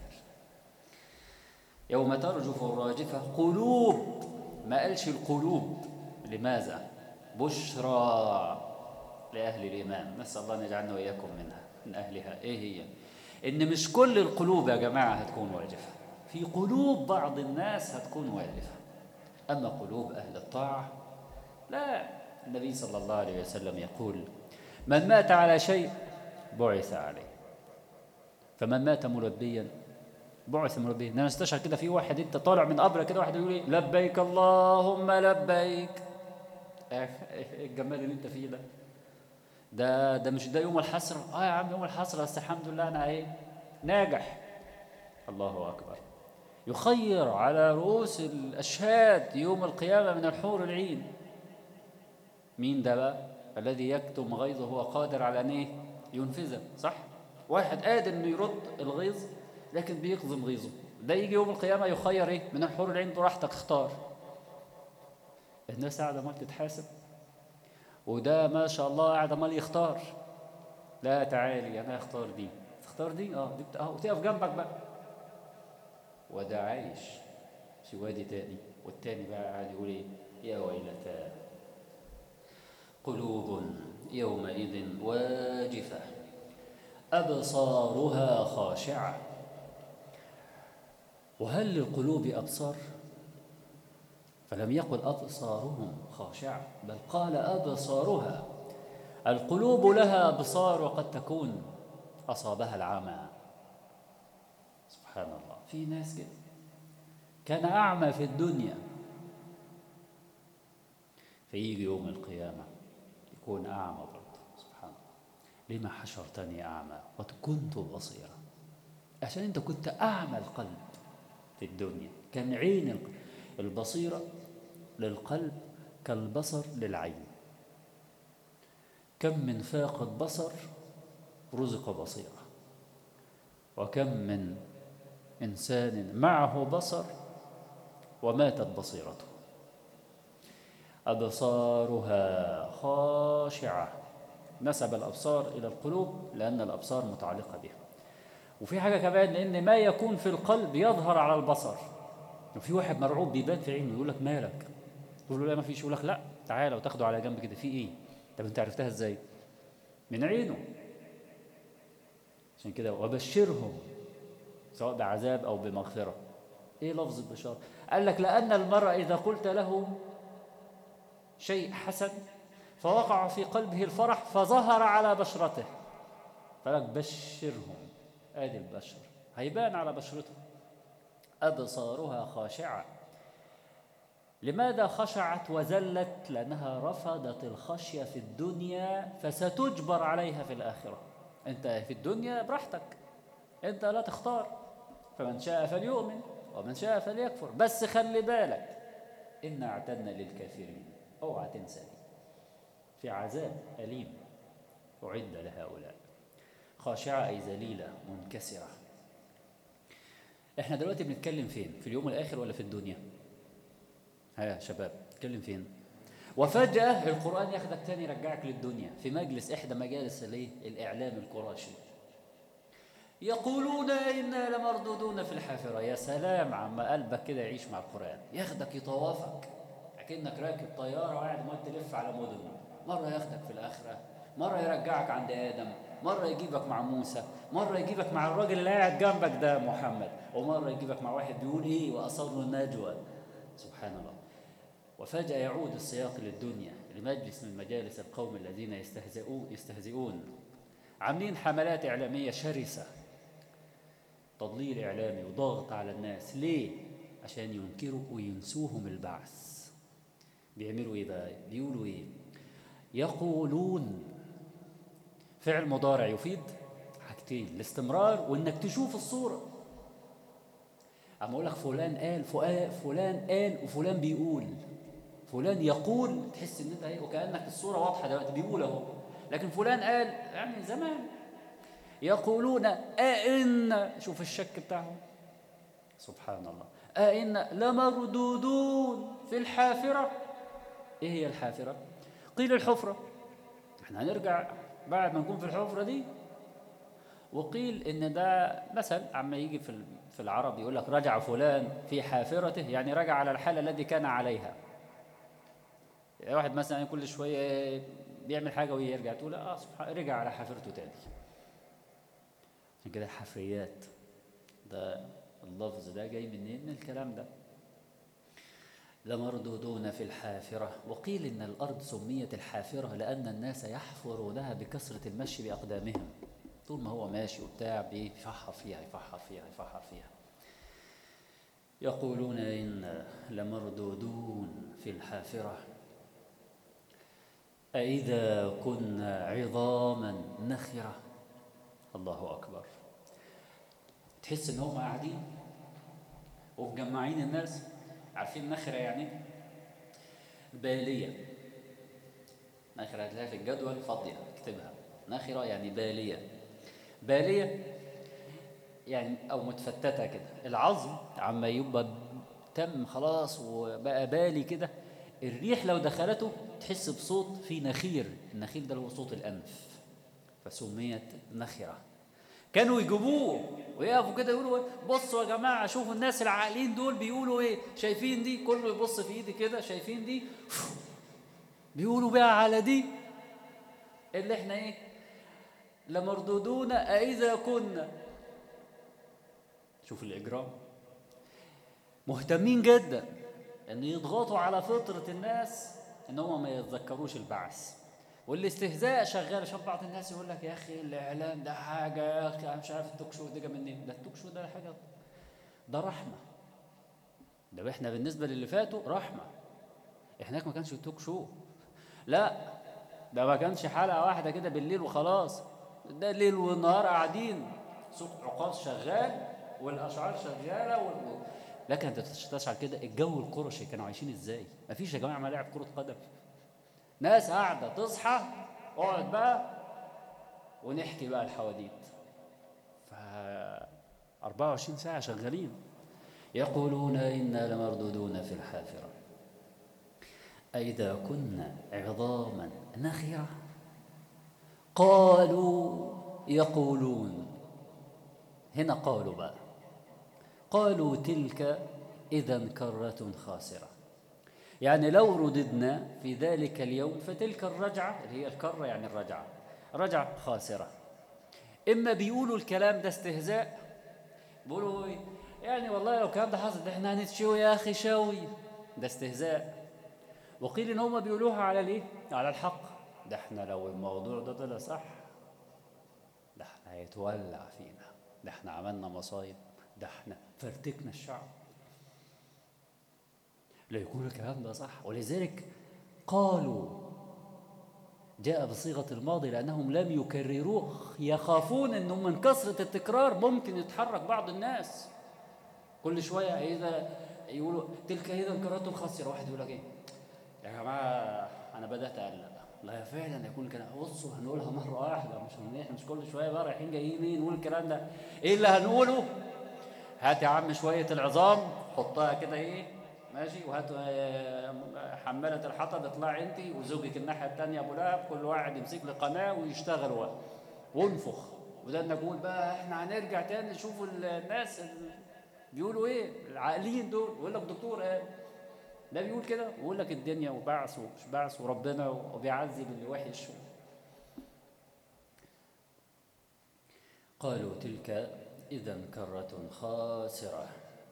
يوم ترجف الراجفه قلوب، ما قالش القلوب. لماذا؟ بشرى لاهل الايمان، نسال الله ان يجعلنا واياكم منها من اهلها. ايه هي؟ ان مش كل القلوب يا جماعه هتكون واجفه، في قلوب بعض الناس هتكون واجفه، اما قلوب اهل الطاعه لا. النبي صلى الله عليه وسلم يقول من مات على شيء بعث عليه، فمن مات مربيا بعث مربيا. انا استشعر كده في واحد انت طالع من قبره كده، واحد يقول لي لبيك اللهم لبيك. ايه الجمال اللي انت فيه ده؟ ده ده مش ده يوم الحسره؟ اه يا عم يوم الحسره، بس الحمد لله انا ايه ناجح. الله اكبر. يخير على رؤوس الاشهاد يوم القيامه من الحور العين. مين ده بقى؟ الذي يكتم غيظه هو قادر على ان ايه ينفذه، صح؟ واحد قادر انه يرد الغيظ لكن بيكظم غيظه، ده يجي يوم القيامه يخير ايه من الحور العين، براحتك اختار. الناس قاعده ما تتحاسب، وده ما شاء الله قاعد عمال يختار. لا تعالي انا اختار دي، تختار دي اه دي بت... اه وتقف جنبك بقى. وده عايش في وادي تاني، والتاني بقى قاعد يقول ايه يا ويلتاه قلوب يومئذ واجفة أبصارها خاشعة. وهل للقلوب أبصار؟ فلم يقل أبصارهم خاشعة، بل قال أبصارها. القلوب لها أبصار وقد تكون أصابها العمى. سبحان الله. في ناس كده كان أعمى في الدنيا، فيجي يوم القيامة يكون أعمى برضه. سبحان الله. لما حشرتني أعمى وقد كنت بصيرا؟ عشان أنت كنت أعمى القلب في الدنيا. كان عين البصيرة للقلب كالبصر للعين. كم من فاقد بصر رزق بصيرة، وكم من إنسان معه بصر وماتت بصيرته. أبصارها خاشعة. نسب الأبصار إلى القلوب لأن الأبصار متعلقة بها. وفي حاجة كمان، لأن ما يكون في القلب يظهر على البصر. وفي واحد مرعوب بيبان في عينه، يقول لك مالك؟ تقول له لا ما فيش، يقول لك لا تعالى وتاخده على جنب كده، في إيه؟ طب أنت عرفتها إزاي؟ من عينه. عشان كده وبشرهم سواء بعذاب أو بمغفرة. إيه لفظ البشارة؟ قال لك لأن المرء إذا قلت له شيء حسن فوقع في قلبه الفرح فظهر على بشرته، فلك بشرهم. آدي البشر هيبان على بشرته. أبصارها خاشعة. لماذا خشعت وزلت؟ لأنها رفضت الخشية في الدنيا فستجبر عليها في الآخرة. أنت في الدنيا براحتك، أنت لا تختار، فمن شاء فليؤمن ومن شاء فليكفر. بس خلي بالك إنا اعتدنا للكافرين، اوعى تنسى دي، في عذاب أليم أعد لهؤلاء. خاشعة أي ذليلة منكسرة. احنا دلوقتي بنتكلم فين؟ في اليوم الآخر ولا في الدنيا؟ ها يا شباب نتكلم فين؟ وفجأة القرآن ياخدك تاني يرجعك للدنيا في مجلس إحدى مجالس الإعلام القراشي. يقولون إنا لمردودون في الحافرة. يا سلام عما قلبك كده يعيش مع القرآن، ياخدك يطوافك كأنك راكب طيارة وقاعد ما تلف على مدن. مرة ياخدك في الآخرة، مرة يرجعك عند آدم، مرة يجيبك مع موسى، مرة يجيبك مع الراجل اللي قاعد جنبك ده محمد، ومرة يجيبك مع واحد بيقول إيه وأصروا النجوى. سبحان الله. وفجأة يعود السياق للدنيا، لمجلس من مجالس القوم الذين يستهزئون يستهزئون عاملين حملات إعلامية شرسة، تضليل إعلامي وضغط على الناس. ليه؟ عشان ينكروا وينسوهم البعث. بيعملوا إيه بقى؟ بيقولوا إيه؟ يقولون. فعل مضارع يفيد حاجتين، الاستمرار وإنك تشوف الصورة. أما أقول لك فلان قال، فلان قال وفلان بيقول، فلان يقول، تحس إن أنت إيه، وكأنك الصورة واضحة دلوقتي، بيقول أهو. لكن فلان قال يعني زمان. يقولون أئن، شوف الشك بتاعهم، سبحان الله، أئن لمردودون في الحافرة. إيه هي الحافرة؟ قيل الحفرة، احنا هنرجع بعد ما نكون في الحفرة دي. وقيل إن ده مثل عما يجي في في العرب يقول لك رجع فلان في حافرته، يعني رجع على الحالة التي كان عليها. يعني واحد مثلا كل شوية بيعمل حاجة ويرجع، تقول اه سبحان، رجع على حافرته تاني. عشان كده الحفريات ده اللفظ ده جاي منين؟ من الكلام ده. لمردودون في الحافرة. وقيل إن الأرض سميت الحافرة لأن الناس يحفرونها بكثرة المشي بأقدامهم، طول ما هو ماشي وبتاع بيفحر فيها يفحر فيها يفحر فيها. يقولون إن لمردودون في الحافرة أإذا كنا عظاما نخرة. الله أكبر. تحس إن هم قاعدين ومجمعين الناس. عارفين نخرة يعني؟ بالية. نخرة هتلاقيها في الجدول فاضية، اكتبها. نخرة يعني بالية. بالية يعني أو متفتتة كده، العظم عما يبقى تم خلاص وبقى بالي كده، الريح لو دخلته تحس بصوت في نخير. النخير ده هو صوت الأنف، فسميت نخرة. كانوا يجيبوه ويقفوا كده يقولوا بصوا يا جماعة، شوفوا الناس العاقلين دول بيقولوا ايه، شايفين دي؟ كله يبص في ايدي كده، شايفين دي؟ بيقولوا بقى على دي اللي احنا ايه، لمردودون أإذا كنا. شوف الإجرام، مهتمين جدا ان يضغطوا على فطرة الناس ان هم ما يتذكروش البعث. والاستهزاء شغال، عشان بعض الناس يقول لك يا اخي الاعلام ده حاجه، يا اخي انا مش عارف التوك شو ده جه منين. ده التوك شو ده حاجه، ده رحمه. ده احنا بالنسبه للي فاتوا رحمه. احنا ما كانش التوك شو، لا ده ما كانش حلقه واحده كده بالليل وخلاص. ده ليل ونهار قاعدين، صوت عقاص شغال والاشعار شغاله وال... لكن انت تستشعر كده الجو القرشي كانوا عايشين ازاي. ما فيش يا جماعه ملاعب كره قدم، ناس قاعدة تصحى اقعد بقى ونحكي بقى الحواديت. ف أربعة وعشرين ساعة شغالين. يقولون إنا لمردودون في الحافرة أإذا كنا عظاما نخرة. قالوا يقولون، هنا قالوا بقى، قالوا تلك إذا كرة خاسرة. يعني لو رددنا في ذلك اليوم فتلك الرجعة اللي هي الكرة يعني الرجعة، رجعة خاسرة. إما بيقولوا الكلام ده استهزاء، بيقولوا يعني والله لو الكلام ده حصل ده احنا هنتشوي يا أخي شوي، ده استهزاء. وقيل إن هم بيقولوها على الإيه؟ على الحق. ده احنا لو الموضوع ده طلع صح ده احنا هيتولع فينا، ده احنا عملنا مصايب، ده احنا فرتكنا الشعب. لا يكون الكلام ده صح. ولذلك قالوا جاء بصيغة الماضي لأنهم لم يكرروه، يخافون أنه من كثرة التكرار ممكن يتحرك بعض الناس. كل شوية إذا يقولوا تلك إذا كرة خاسرة، واحد يقول لك إيه يا جماعة أنا بدأت أقلق. لا فعلا يكون الكلام، بصوا هنقولها مرة واحدة، مش احنا مش كل شوية بقى رايحين جايين نقول الكلام ده. إيه اللي هنقوله؟ هات يا عم شوية العظام حطها كده إيه ماشي، وهات حمالة الحطب اطلع انت وزوجك الناحية التانية ابو لهب، كل واحد يمسك لي قناة ويشتغل وانفخ. وده نقول بقى احنا هنرجع تاني نشوف الناس بيقولوا ايه، العاقلين دول. يقول لك دكتور قال ده بيقول كده، ويقول لك الدنيا وبعث ومش بعث وربنا وبيعذب اللي وحش. قالوا تلك إذا كرة خاسرة.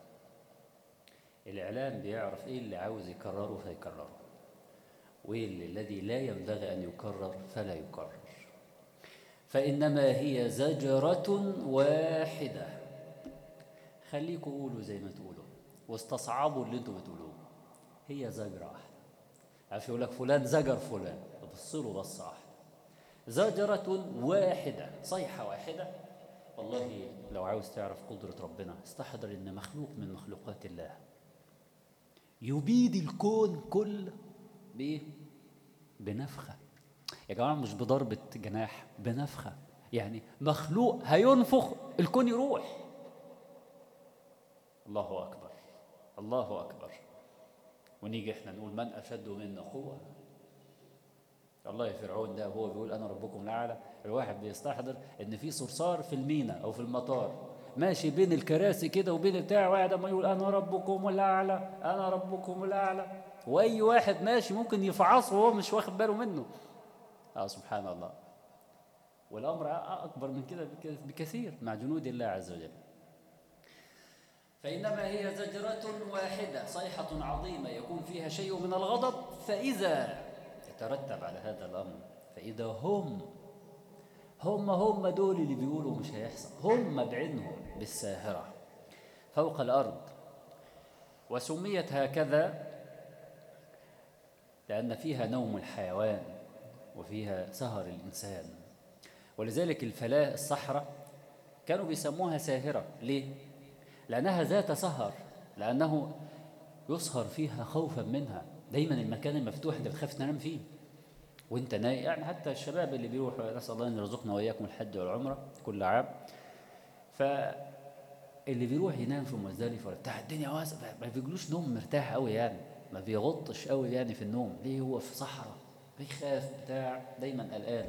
الإعلام بيعرف إيه اللي عاوز يكرره فيكرره، وإيه اللي الذي لا ينبغي أن يكرر فلا يكرر. فإنما هي زجرة واحدة. خليكوا قولوا زي ما تقولوا واستصعبوا اللي انتوا بتقولوه. هي زجرة واحدة. عارف يقول لك فلان زجر فلان، بص له بصة واحدة. زجرة واحدة، صيحة واحدة. والله لو عاوز تعرف قدرة ربنا استحضر إن مخلوق من مخلوقات الله يبيد الكون كله بإيه؟ بنفخة. يا جماعة مش بضربة جناح، بنفخة. يعني مخلوق هينفخ الكون يروح. الله أكبر، الله أكبر. ونيجي احنا نقول من أشد منا قوة. الله، فرعون ده هو بيقول أنا ربكم الأعلى، الواحد بيستحضر إن في صرصار في المينا أو في المطار ماشي بين الكراسي كده وبين البتاع، واحد أما يقول أنا ربكم الأعلى، أنا ربكم الأعلى، وأي واحد ماشي ممكن يفعصه وهو مش واخد باله منه. آه سبحان الله. والأمر أكبر من كده بكثير مع جنود الله عز وجل. فإنما هي زجرة واحدة، صيحة عظيمة يكون فيها شيء من الغضب، فإذا يترتب على هذا الأمر، فإذا هم هم هم دول اللي بيقولوا مش هيحصل، هم بعينهم بالساهرة فوق الأرض. وسميت هكذا لأن فيها نوم الحيوان وفيها سهر الإنسان. ولذلك الفلاة الصحراء كانوا بيسموها ساهرة. ليه؟ لأنها ذات سهر، لأنه يسهر فيها خوفا منها. دايما المكان المفتوح ده بتخاف تنام فيه وانت نايم. يعني حتى الشباب اللي بيروحوا، نسأل الله ان يرزقنا واياكم الحج والعمره كل عام، فاللي بيروح ينام في مزدلفه ولا بتاع الدنيا واسعه ما بيجلوش نوم مرتاح قوي، يعني ما بيغطش قوي يعني في النوم. ليه؟ هو في صحراء بيخاف بتاع، دايما قلقان.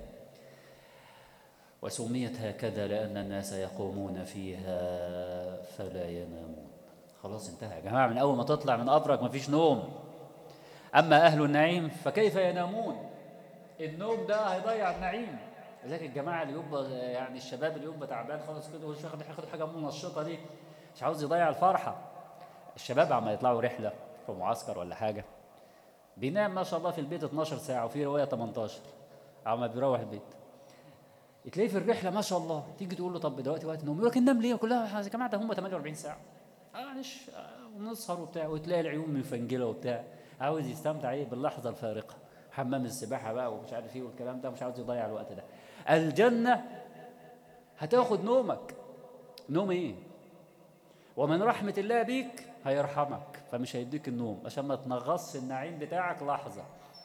وسميت هكذا لأن الناس يقومون فيها فلا ينامون. خلاص انتهى يا جماعة، من أول ما تطلع من قبرك مفيش نوم. أما أهل النعيم فكيف ينامون؟ النوم ده هيضيع النعيم. لذلك الجماعة اللي يبقى يعني الشباب اللي يبقى تعبان خالص كده ومش واخد ياخد حاجة منشطة دي، مش عاوز يضيع الفرحة. الشباب عم يطلعوا رحلة في معسكر ولا حاجة بينام ما شاء الله في البيت اتناشر ساعة، وفي رواية تمنتاشر عم بيروح البيت. تلاقيه في الرحله ما شاء الله، تيجي تقول له طب دلوقتي وقت نوم، يقول لك ننام ليه؟ كلها يا جماعه ده هم تمنية وأربعين ساعه معلش آه ونسهر وبتاع، وتلاقي العيون مفنجله وبتاع، عاوز يستمتع ايه باللحظه الفارقه، حمام السباحه بقى ومش عارف ايه والكلام ده، مش عاوز يضيع الوقت ده. الجنه هتاخد نومك. نوم ايه؟ ومن رحمه الله بيك هيرحمك، فمش هيديك النوم عشان ما تنغصش النعيم بتاعك لحظه.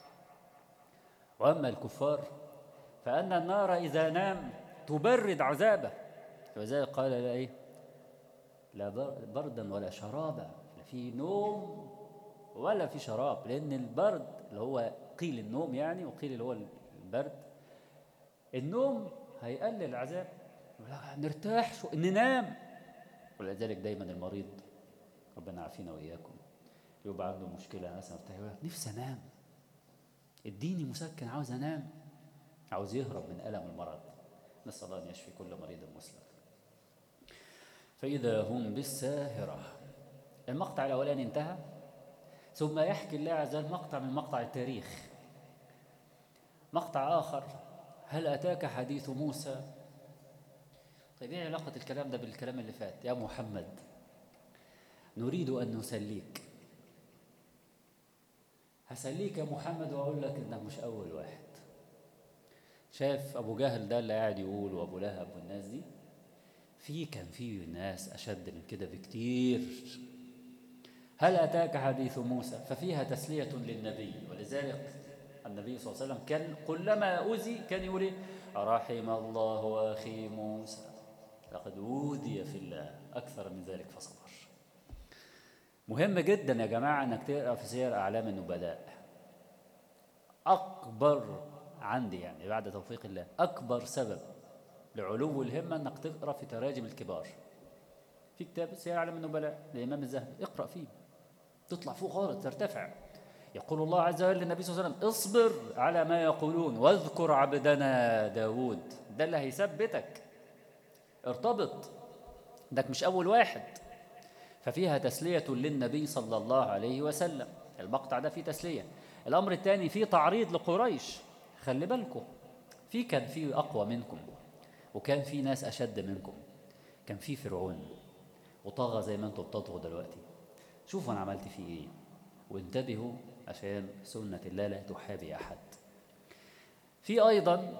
واما الكفار فان النار اذا نام تبرد عذابه، فلذلك قال لا ايه؟ لا بردا ولا شرابا، لا في نوم ولا في شراب. لان البرد اللي هو قيل النوم يعني، وقيل اللي هو البرد، النوم هيقلل العذاب، نرتاح شو ننام. ولذلك دايما المريض ربنا يعافينا واياكم يبقى عنده مشكله مثلا نفسي انام، اديني مسكن عاوز انام، عاوز يهرب من الم المرض. نسال الله ان يشفي كل مريض مسلم. فاذا هم بالساهره. المقطع الاولاني انتهى، ثم يحكي الله عز وجل مقطع من مقطع التاريخ. مقطع اخر، هل اتاك حديث موسى؟ طيب ايه علاقه الكلام ده بالكلام اللي فات؟ يا محمد نريد ان نسليك. هسليك يا محمد واقول لك انك مش اول واحد. شايف ابو جهل ده اللي قاعد يقول وابو لهب والناس دي، في كان في ناس اشد من كده بكتير. هل اتاك حديث موسى؟ ففيها تسليه للنبي. ولذلك النبي صلى الله عليه وسلم كان كلما اوذي كان يقول ايه؟ رحم الله اخي موسى لقد اوذي في الله اكثر من ذلك فصبر. مهم جدا يا جماعه انك تقرا في سير اعلام النبلاء. اكبر عندي يعني بعد توفيق الله اكبر سبب لعلو الهمه انك تقرا في تراجم الكبار. في كتاب سير اعلام النبلاء للامام الذهبي، اقرا فيه تطلع فوق خالص ترتفع. يقول الله عز وجل للنبي صلى الله عليه وسلم اصبر على ما يقولون واذكر عبدنا داود. ده اللي هيثبتك، ارتبط انك مش اول واحد. ففيها تسليه للنبي صلى الله عليه وسلم. المقطع ده فيه تسليه. الامر الثاني فيه تعريض لقريش، خلي بالكم في كان في اقوى منكم وكان في ناس أشد منكم، كان في فرعون وطغى زي ما انتم بتطغوا دلوقتي. شوفوا أنا عملت فيه إيه، وانتبهوا عشان سنة الله لا تحابي أحد. في أيضا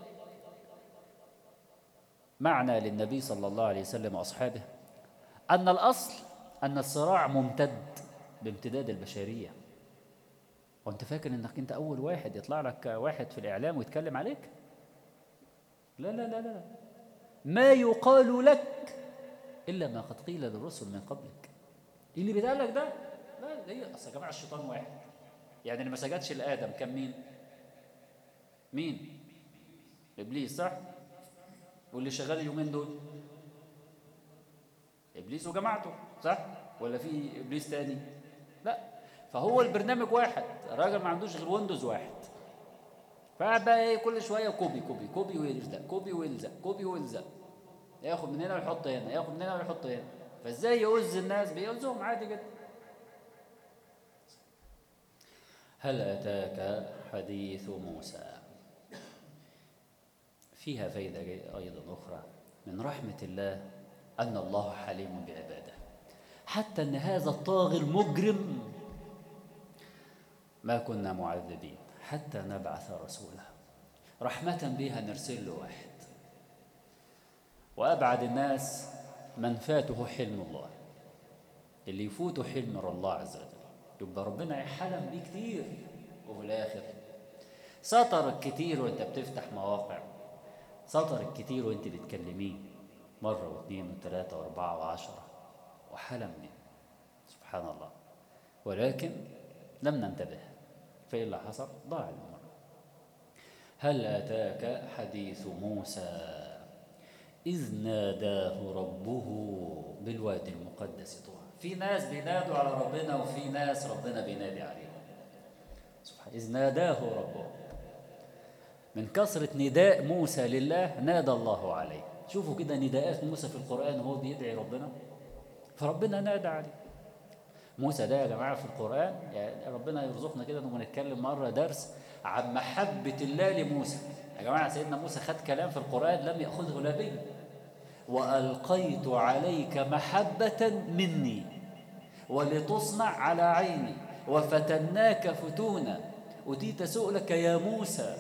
معنى للنبي صلى الله عليه وسلم وأصحابه أن الأصل أن الصراع ممتد بامتداد البشرية. وأنت فاكر أنك أنت أول واحد يطلع لك واحد في الإعلام ويتكلم عليك؟ لا لا لا لا، ما يقال لك إلا ما قد قيل للرسل من قبلك. اللي بيتقال لك ده لا، هي أصل يا جماعة الشيطان واحد. يعني اللي ما سجدش لآدم كان مين؟ مين؟ إبليس، صح؟ واللي شغال اليومين دول إبليس وجماعته، صح؟ ولا في إبليس تاني؟ لا. فهو البرنامج واحد، الراجل ما عندوش غير ويندوز واحد. فبقى ايه كل شويه كوبي كوبي كوبي ويلزق، كوبي ويلزق، كوبي ويلزق، ياخد من هنا ويحط هنا، ياخد من هنا ويحط هنا. فازاي يؤذي الناس؟ بيؤذيهم عادي جدا. هل أتاك حديث موسى؟ فيها فائدة أيضا أخرى من رحمة الله أن الله حليم بعباده، حتى أن هذا الطاغي المجرم ما كنا معذبين حتى نبعث رسولا. رحمة بها نرسل له واحد. وأبعد الناس من فاته حلم الله، اللي يفوته حلم الله عز وجل يبقى ربنا يحلم بيه كتير، وفي الآخر سطرك كتير وانت بتفتح مواقع، سطرك كتير وانت بتكلميه مرة واثنين وثلاثة واربعة وعشرة، وحلم بيه سبحان الله. ولكن لم ننتبه، فإيه اللي حصل؟ ضاع الأمر. هل أتاك حديث موسى إذ ناداه ربه بالوادي المقدس طوى. في ناس بينادوا على ربنا وفي ناس ربنا بينادي عليهم سبحانه. إذ ناداه ربه، من كثرة نداء موسى لله نادى الله عليه. شوفوا كده نداءات موسى في القرآن وهو بيدعي ربنا، فربنا نادى عليه. موسى ده يا جماعة في القرآن، يعني ربنا يرزقنا كده انه نتكلم مرة درس عن محبة الله لموسى. يا جماعة سيدنا موسى خد كلام في القرآن لم يأخذه نبي. وألقيت عليك محبة مني ولتصنع على عيني وفتناك فتونا أتيت سؤلك يا موسى.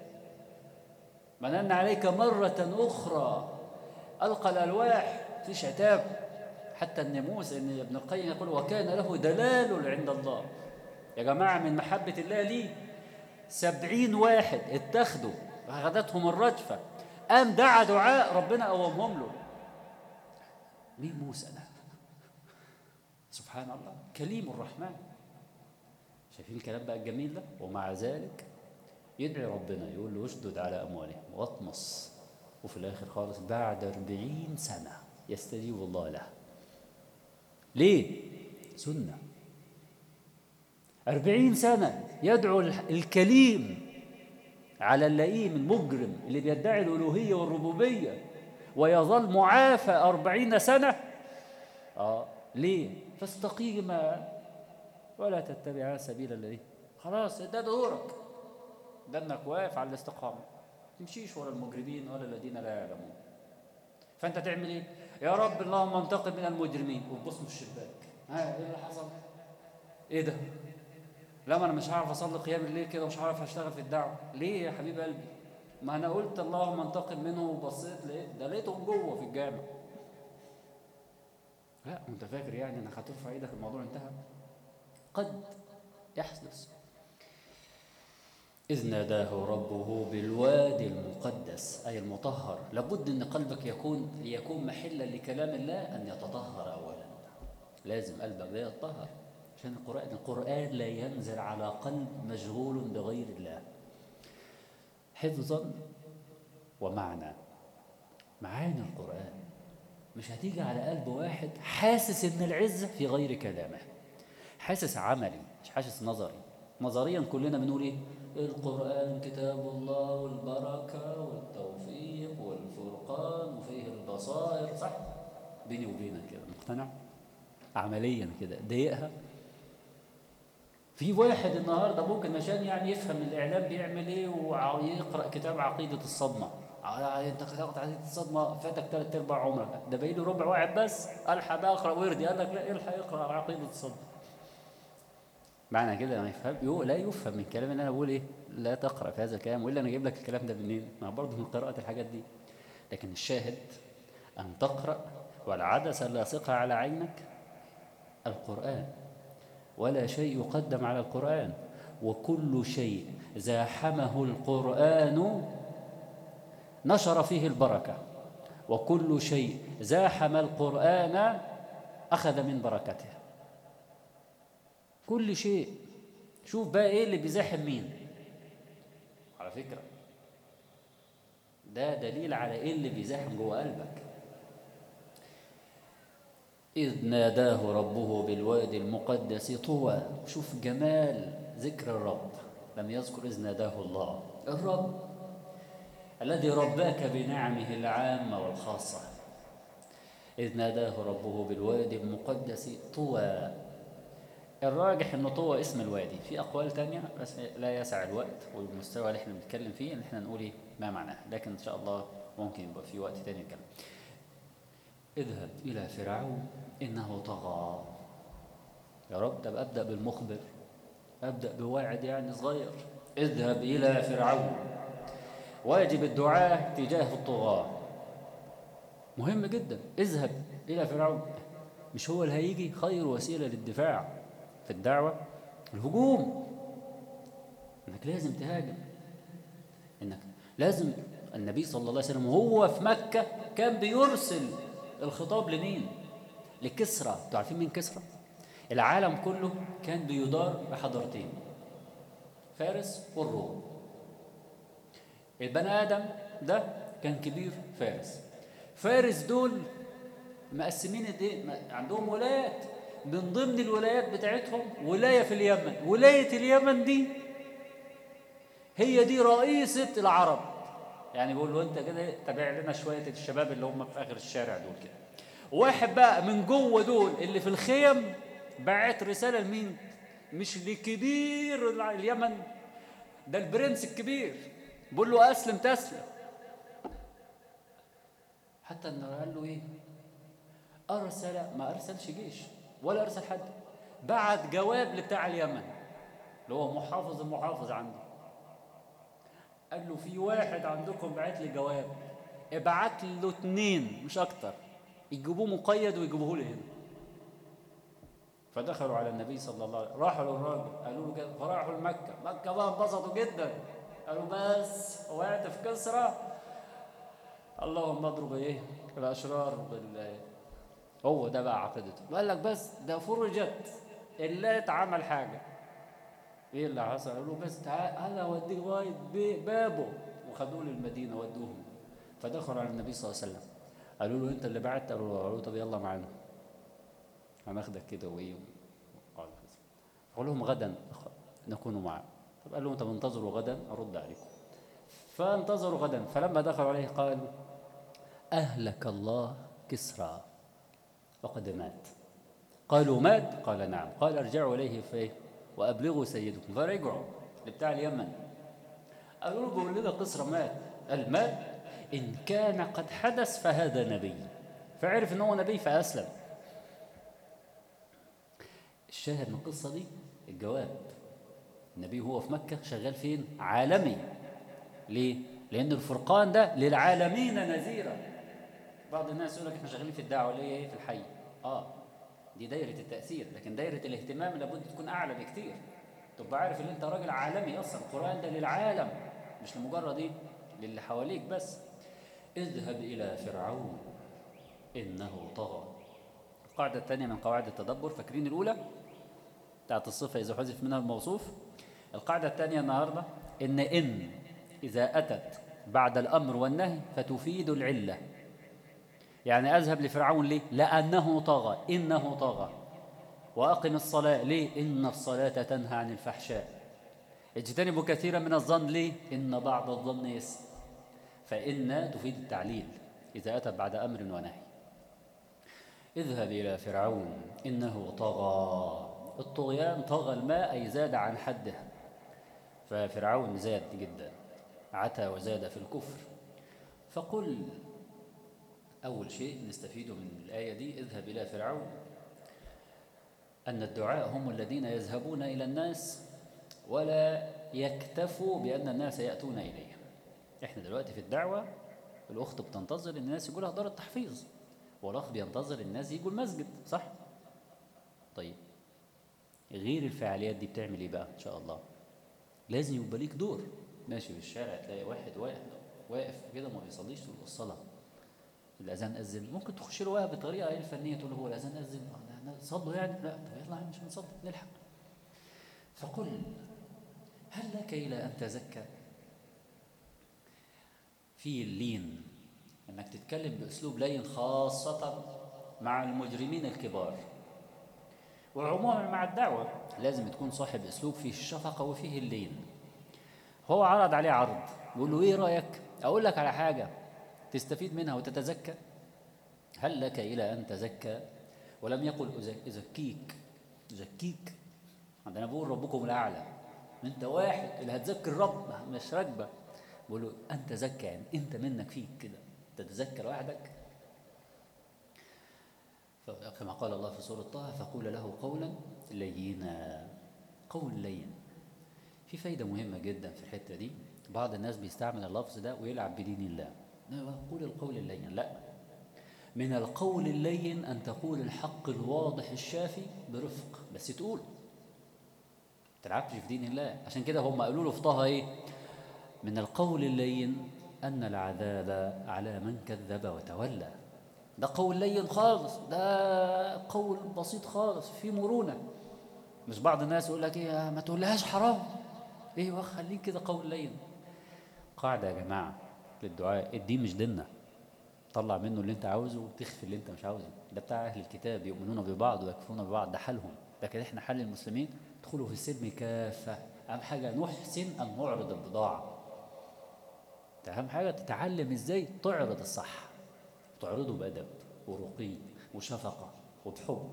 مننا عليك مرة أخرى. ألقى الألواح في شتاب، حتى أن موسى إن ابن القيم يقول وكان له دلال عند الله. يا جماعة من محبة الله ليه سبعين واحد اتخذوا فأخذتهم الرجفة، قام دعا دعاء ربنا قومهم له. مين موسى ده؟ سبحان الله، كليم الرحمن. شايفين الكلام بقى الجميل ده؟ ومع ذلك يدعي ربنا يقول له اشدد على أموالهم واطمس، وفي الآخر خالص بعد أربعين سنة يستجيب الله له. ليه؟ سنة. أربعين سنة يدعو الكليم على اللئيم المجرم اللي بيدعي الألوهية والربوبية ويظل معافى أربعين سنة. آه ليه؟ فاستقيما ولا تتبعا سبيل الذين. خلاص ده دورك، ده انك واقف على الاستقامة، ما تمشيش ورا المجرمين ولا الذين لا يعلمون. فانت تعمل ايه؟ يا رب اللهم انتقم من المجرمين، وتبص من الشباك. ها ايه اللي حصل؟ ايه ده؟ لا ما انا مش هعرف اصلي قيام الليل كده ومش هعرف اشتغل في الدعوه. ليه يا حبيب قلبي؟ ما انا قلت اللهم انتقم منه وبصيت لقيت ده لقيتهم جوه في الجامع. لا انت فاكر يعني انك هترفع ايدك الموضوع انتهى؟ قد يحدث. إذ ناداه ربه بالوادي المقدس أي المطهر. لابد أن قلبك يكون ليكون محلا لكلام الله أن يتطهر أولا. لازم قلبك ده يتطهر عشان القرآن القرآن لا ينزل على قلب مشغول بغير الله. حفظا ومعنى معاني القرآن مش هتيجي على قلب واحد حاسس أن العزة في غير كلامه، حاسس عملي مش حاسس نظري. نظريا كلنا بنقول ايه؟ القرآن كتاب الله والبركة والتوفيق والفرقان وفيه البصائر، صح؟ بيني وبينك كده مقتنع؟ عمليا كده ضايقها؟ في واحد النهارده ممكن عشان يعني يفهم الاعلام بيعمل ايه ويقرا كتاب عقيده الصدمه، آه، انت قرات عقيده الصدمه فاتك ثلاث ارباع عمرك، ده باقي له ربع واحد بس الحق بقى اقرا وردي، قال لك لا الحق اقرا عقيده الصدمه. معنى كده ما يفهم يو لا يفهم من كلام اللي انا بقول ايه، لا تقرا في هذا الكلام، والا انا جايب لك الكلام ده منين؟ ما برضه من قراءه الحاجات دي. لكن الشاهد ان تقرا والعدسه اللاصقه على عينك القران، ولا شيء يقدم على القرآن، وكل شيء زاحمه القرآن نشر فيه البركة، وكل شيء زاحم القرآن أخذ من بركته. كل شيء. شوف بقى إيه اللي بيزاحم مين. على فكرة ده دليل على إيه اللي بيزاحم جوه قلبك. إذ ناداه ربه بالوادي المقدس طوى. شوف جمال ذكر الرب، لم يذكر إذ ناداه الله. الرب الذي رباك بنعمه العامة والخاصة. إذ ناداه ربه بالوادي المقدس طوى. الراجح أنه طوى اسم الوادي، في أقوال تانية بس لا يسع الوقت والمستوى اللي احنا بنتكلم فيه ان احنا نقول ايه ما معناه، لكن إن شاء الله ممكن يبقى في وقت تاني نتكلم. اذهب إلى فرعون إنه طغى. يا رب، طب أبدأ بالمخبر، أبدأ بواعد يعني صغير. اذهب إلى فرعون. واجب الدعاء تجاه الطغاة مهم جدا. اذهب إلى فرعون، مش هو اللي هيجي؟ خير وسيلة للدفاع في الدعوة الهجوم، انك لازم تهاجم، انك لازم. النبي صلى الله عليه وسلم وهو في مكة كان بيرسل الخطاب لمين؟ لكسرى. انتوا عارفين مين كسرى؟ العالم كله كان بيدار بحضارتين، فارس والروم. البني آدم ده كان كبير فارس. فارس دول مقسمين ايه؟ عندهم ولايات، من ضمن الولايات بتاعتهم ولاية في اليمن. ولاية اليمن دي هي دي رئيسة العرب. يعني بيقول له انت كده تابع لنا شوية الشباب اللي هم في آخر الشارع دول كده. واحد بقى من جوه دول اللي في الخيم بعت رسالة لمين؟ مش لكبير اليمن، ده البرنس الكبير، بيقول له أسلم تسلم. حتى انه قال له ايه؟ أرسل، ما أرسلش جيش ولا أرسل حد، بعت جواب لبتاع اليمن اللي هو محافظ المحافظ عنده. قال له في واحد عندكم بعت لي جواب، ابعت له اتنين مش أكتر، يجيبوه مقيد ويجيبوه لي هنا. فدخلوا على النبي صلى الله عليه وسلم، راحوا للراجل قالوا له كده، فراحوا لمكة. مكة بقى انبسطوا جدا، قالوا بس وقعت في كسرى، اللهم اضرب ايه الاشرار بال. هو ده بقى عقيدته. وقال لك بس ده فرجت اللات عمل حاجه. ايه اللي حصل؟ قالوا له بس تعال انا اوديك لغايه بابه، وخدوه للمدينه ودوهم. فدخلوا على النبي صلى الله عليه وسلم قالوا له انت اللي بعت؟ قالوا له طب يلا معانا هناخدك كده وايه. قال قال لهم غدا نكون معه. طب قال لهم طب انتظروا غدا ارد عليكم. فانتظروا غدا، فلما دخلوا عليه قالوا اهلك الله كسرى وقد مات. قالوا مات؟ قال نعم. قال ارجعوا اليه فيه وابلغوا سيدكم. فرجعوا لبتاع اليمن قالوا له بيقول لنا كسرى مات. قال مات؟ ان كان قد حدث فهذا نبي. فعرف ان هو نبي فاسلم. الشاهد من القصه دي الجواب. النبي هو في مكه شغال فين؟ عالمي. ليه؟ لان الفرقان ده للعالمين نذيرا. بعض الناس يقول لك احنا شغالين في الدعوه اللي هي في الحي. اه دي دايره التاثير، لكن دايره الاهتمام لابد تكون اعلى بكتير. تبقى عارف ان انت راجل عالمي اصلا. القران ده للعالم مش لمجرد ايه للي حواليك بس. اذهب الى فرعون انه طغى. القاعده الثانيه من قواعد التدبر، فاكرين الاولى بتاعت الصفه اذا حذف منها الموصوف؟ القاعده الثانيه النهارده ان ان اذا اتت بعد الامر والنهي فتفيد العله. يعني أذهب لفرعون ليه؟ لأنه طغى، إنه طغى. وأقم الصلاة ليه؟ إن الصلاة تنهى عن الفحشاء. اجتنبوا كثيرا من الظن ليه؟ إن بعض الظن إثم. فإن تفيد التعليل إذا أتت بعد أمر ونهي. اذهب إلى فرعون إنه طغى. الطغيان طغى الماء أي زاد عن حده، ففرعون زاد جدا، عتى وزاد في الكفر. فقل، أول شيء نستفيده من الآية دي، اذهب إلى فرعون، أن الدعاء هم الذين يذهبون إلى الناس ولا يكتفوا بأن الناس يأتون إليه. إحنا دلوقتي في الدعوة الأخت بتنتظر إن الناس يقولها دار التحفيظ، والأخ بينتظر الناس يجوا المسجد، صح؟ طيب غير الفعاليات دي بتعمل إيه بقى إن شاء الله؟ لازم يبقى ليك دور. ماشي في الشارع تلاقي واحد واقف واقف كده ما بيصليش طول الصلاة، الأذان أذن، ممكن تخش له بقى بطريقة إيه الفنية، تقول له هو الأذان أذن صلوا يعني؟ لا، طب يلا مش هنصلي نلحق. فقل هل لك إلى أن تزكى؟ في اللين انك تتكلم باسلوب لين، خاصة مع المجرمين الكبار، وعموما مع الدعوة لازم تكون صاحب اسلوب فيه الشفقة وفيه اللين. هو عرض عليه عرض، بيقول له ايه رأيك اقول لك على حاجة تستفيد منها وتتزكى؟ هل لك الى ان تزكى؟ ولم يقل ازكيك، زكيك عندنا بقول ربكم الاعلى، انت واحد اللي هتزكي الرب مش راكبه. بقول له انت زكى، يعني انت منك فيك كده تتزكى لوحدك. كما قال الله في سورة طه، فقول له قولا لينا. قول لين في فايدة مهمة جدا في الحتة دي. بعض الناس بيستعمل اللفظ ده ويلعب بدين الله، قول القول اللين. لا، من القول اللين أن تقول الحق الواضح الشافي برفق، بس تقول تلعبش في دين الله. عشان كده هم قالوا له في طه ايه؟ من القول اللين أن العذاب على من كذب وتولى. ده قول لين خالص، ده قول بسيط خالص، في مرونة. مش بعض الناس يقول لك ايه ما تقولهاش حرام، ايه خليك كده قول لين. قاعدة يا جماعة للدعاء، الدين مش ديننا طلع منه اللي انت عاوزه وتخفي اللي انت مش عاوزه. ده بتاع أهل الكتاب، يؤمنون ببعض ويكفرون ببعض، ده حالهم. لكن احنا حال المسلمين ادخلوا في السلم كافة. أهم حاجة نحسن أن نعرض البضاعة. أهم حاجة تتعلم ازاي تعرض الصح، تعرضه بأدب ورقي وشفقة وبحب.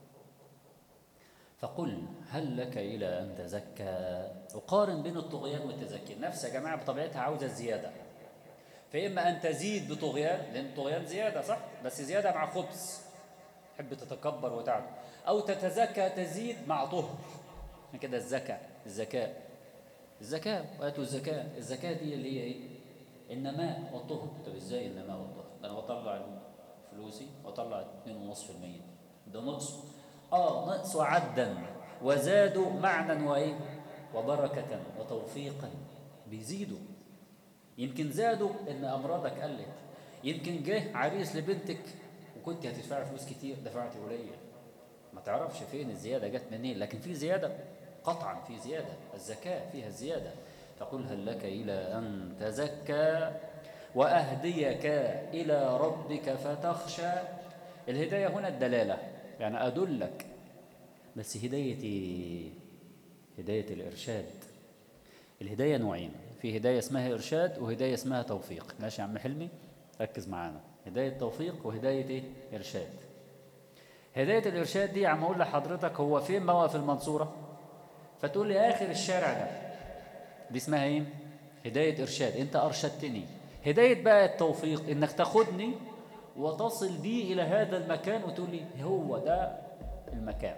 فقل هل لك إلى أن تزكى. وقارن بين الطغيان والتزكي. النفس يا جماعة بطبيعتها عاوزة الزيادة، فإما أن تزيد بطغيان، لأن الطغيان زيادة صح، بس زيادة مع خبث، تحب تتكبر وتعد، أو تتزكى تزيد مع طهر. كده الزكاة، الزكاة الزكاة وآتوا الزكاة. الزكاة دي اللي هي إيه؟ النماء والطهر. طب إزاي النماء والطهر؟ ده أنا بطلع فلوسي وأطلع اثنين فاصلة خمسة بالمئة، ده نقص. آه نقص عدا، وزادوا معنى وإيه؟ وبركة وتوفيقا، بيزيدوا. يمكن زادوا إن أمراضك قلت، يمكن جه عريس لبنتك وكنت هتدفع فلوس كتير دفعت قليل، ما تعرفش فين الزيادة جت منين، لكن في زيادة قطعا، في زيادة. الزكاة فيها الزيادة. فقل هل لك إلى أن تزكى وأهديك إلى ربك فتخشى. الهداية هنا الدلالة، يعني أدلك، بس هداية هداية الإرشاد. الهداية نوعين، في هداية اسمها إرشاد وهداية اسمها توفيق. ماشي يا عم حلمي؟ ركز معانا. هداية توفيق وهداية إيه؟ إرشاد. هداية الإرشاد دي عم أقول لحضرتك هو فين موقف المنصورة، فتقول لي آخر الشارع ده، دي اسمها إيه؟ هداية إرشاد، أنت أرشدتني. هداية بقى التوفيق إنك تاخدني وتصل بي إلى هذا المكان وتقول لي هو ده المكان.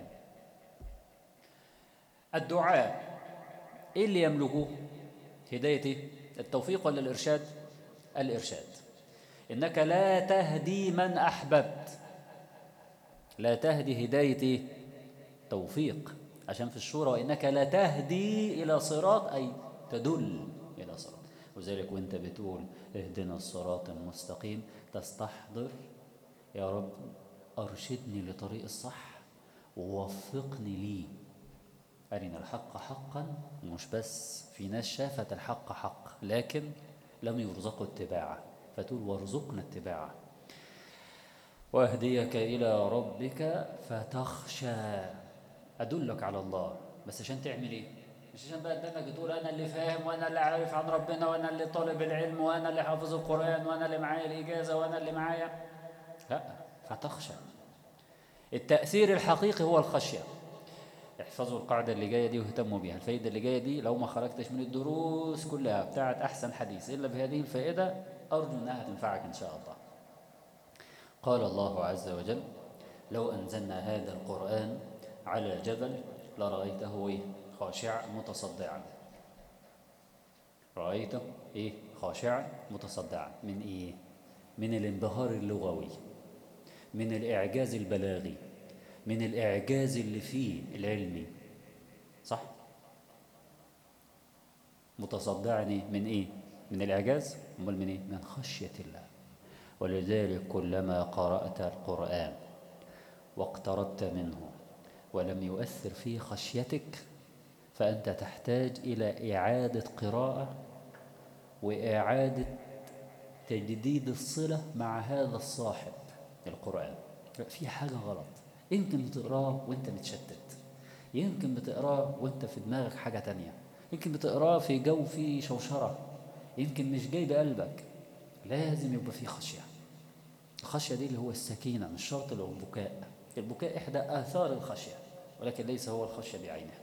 الدعاء إيه اللي يملكوه؟ هداية إيه؟ التوفيق ولا الإرشاد؟ الإرشاد. إنك لا تهدي من أحببت، لا تهدي هداية إيه؟ توفيق. عشان في الشورى وإنك لا تهدي إلى صراط، أي تدل إلى صراط. وذلك وإنت بتقول اهدنا الصراط المستقيم تستحضر يا رب أرشدني لطريق الصح ووفقني ليه. أرنا الحق حقا، مش بس في ناس شافت الحق حق لكن لم يرزقوا اتباعه، فتقول وارزقنا اتباعه. وأهديك إلى ربك فتخشى، أدلك على الله، بس عشان تعمل إيه؟ مش عشان بقى قدامك تقول أنا اللي فاهم وأنا اللي عارف عن ربنا وأنا اللي طالب العلم وأنا اللي حافظ القرآن وأنا اللي معايا الإجازة وأنا اللي معايا. لا، فتخشى. التأثير الحقيقي هو الخشية. احفظوا القاعدة اللي جاية دي واهتموا بيها. الفايدة اللي جاية دي لو ما خرجتش من الدروس كلها بتاعت أحسن حديث إلا بهذه الفائدة أرجو أنها تنفعك إن شاء الله. قال الله عز وجل: لو أنزلنا هذا القرآن على جبل لرأيته إيه؟ خاشعا متصدعا. رأيته إيه؟ خاشعا متصدعا. من إيه؟ من الانبهار اللغوي، من الإعجاز البلاغي، من الإعجاز اللي فيه العلمي. صح؟ متصدعا من إيه؟ من الإعجاز. أمال من إيه؟ من خشية الله. ولذلك كلما قرأت القرآن واقتربت منه ولم يؤثر في خشيتك فأنت تحتاج إلى إعادة قراءة وإعادة تجديد الصلة مع هذا الصاحب القرآن. في حاجة غلط، يمكن بتقراه وانت متشتت، يمكن بتقراه وانت في دماغك حاجة تانية، يمكن بتقراه في جو فيه شوشرة، يمكن مش جاي بقلبك. لازم يبقى فيه خشية. الخشية دي اللي هو السكينة، مش شرط اللي هو البكاء. البكاء إحدى آثار الخشية ولكن ليس هو الخشية بعينها.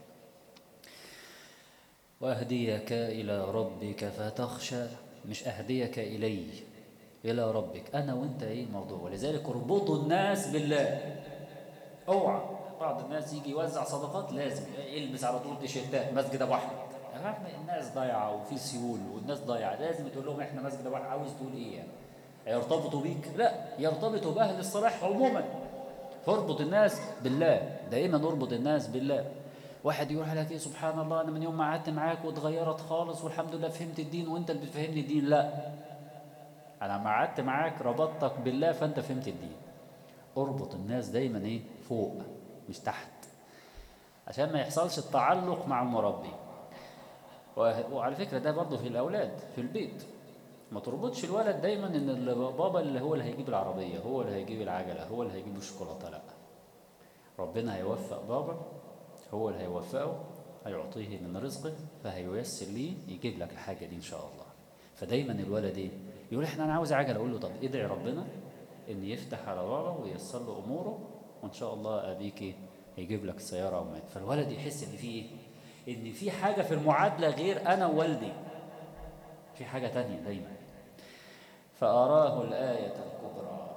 وأهديك إلى ربك فتخشى، مش أهديك إلي، إلى ربك. أنا وإنت إيه الموضوع. ولذلك اربطوا الناس بالله. اوعى بعض الناس يجي يوزع صدقات لازم يلبس على طول تيشيرتات مسجد أبو أحمد. الناس ضايعة وفي سيول والناس ضايعة، لازم تقول لهم إحنا مسجد أبو أحمد. عاوز تقول إيه يعني؟ يرتبطوا بيك؟ لا، يرتبطوا بأهل الصلاح عموما. فاربط الناس بالله، دائما اربط الناس بالله. واحد يقول لك ايه، سبحان الله انا من يوم ما قعدت معاك واتغيرت خالص والحمد لله فهمت الدين وانت اللي بتفهمني الدين. لا، انا ما قعدت معاك ربطتك بالله فانت فهمت الدين. اربط الناس دايما ايه، فوق مش تحت، عشان ما يحصلش التعلق مع المربي. وعلى فكرة ده برضه في الأولاد في البيت. ما تربطش الولد دايما ان البابا اللي هو اللي هيجيب العربية، هو اللي هيجيب العجلة، هو اللي هيجيب الشوكولاتة. لا، ربنا هيوفق بابا، هو اللي هيوفقه، هيعطيه من رزقه فهييسر ليه يجيب لك الحاجة دي إن شاء الله. فدايما الولد ايه يقول احنا انا عاوز عجلة، اقول له طب ادعي ربنا ان يفتح على بابا وييسر له اموره وان شاء الله ابيك ايه هيجيب لك سيارة او مات. فالولد يحس ان في ايه، ان في حاجة في المعادلة غير انا ووالدي، في حاجة تانية دايما. فأراه الآية الكبرى،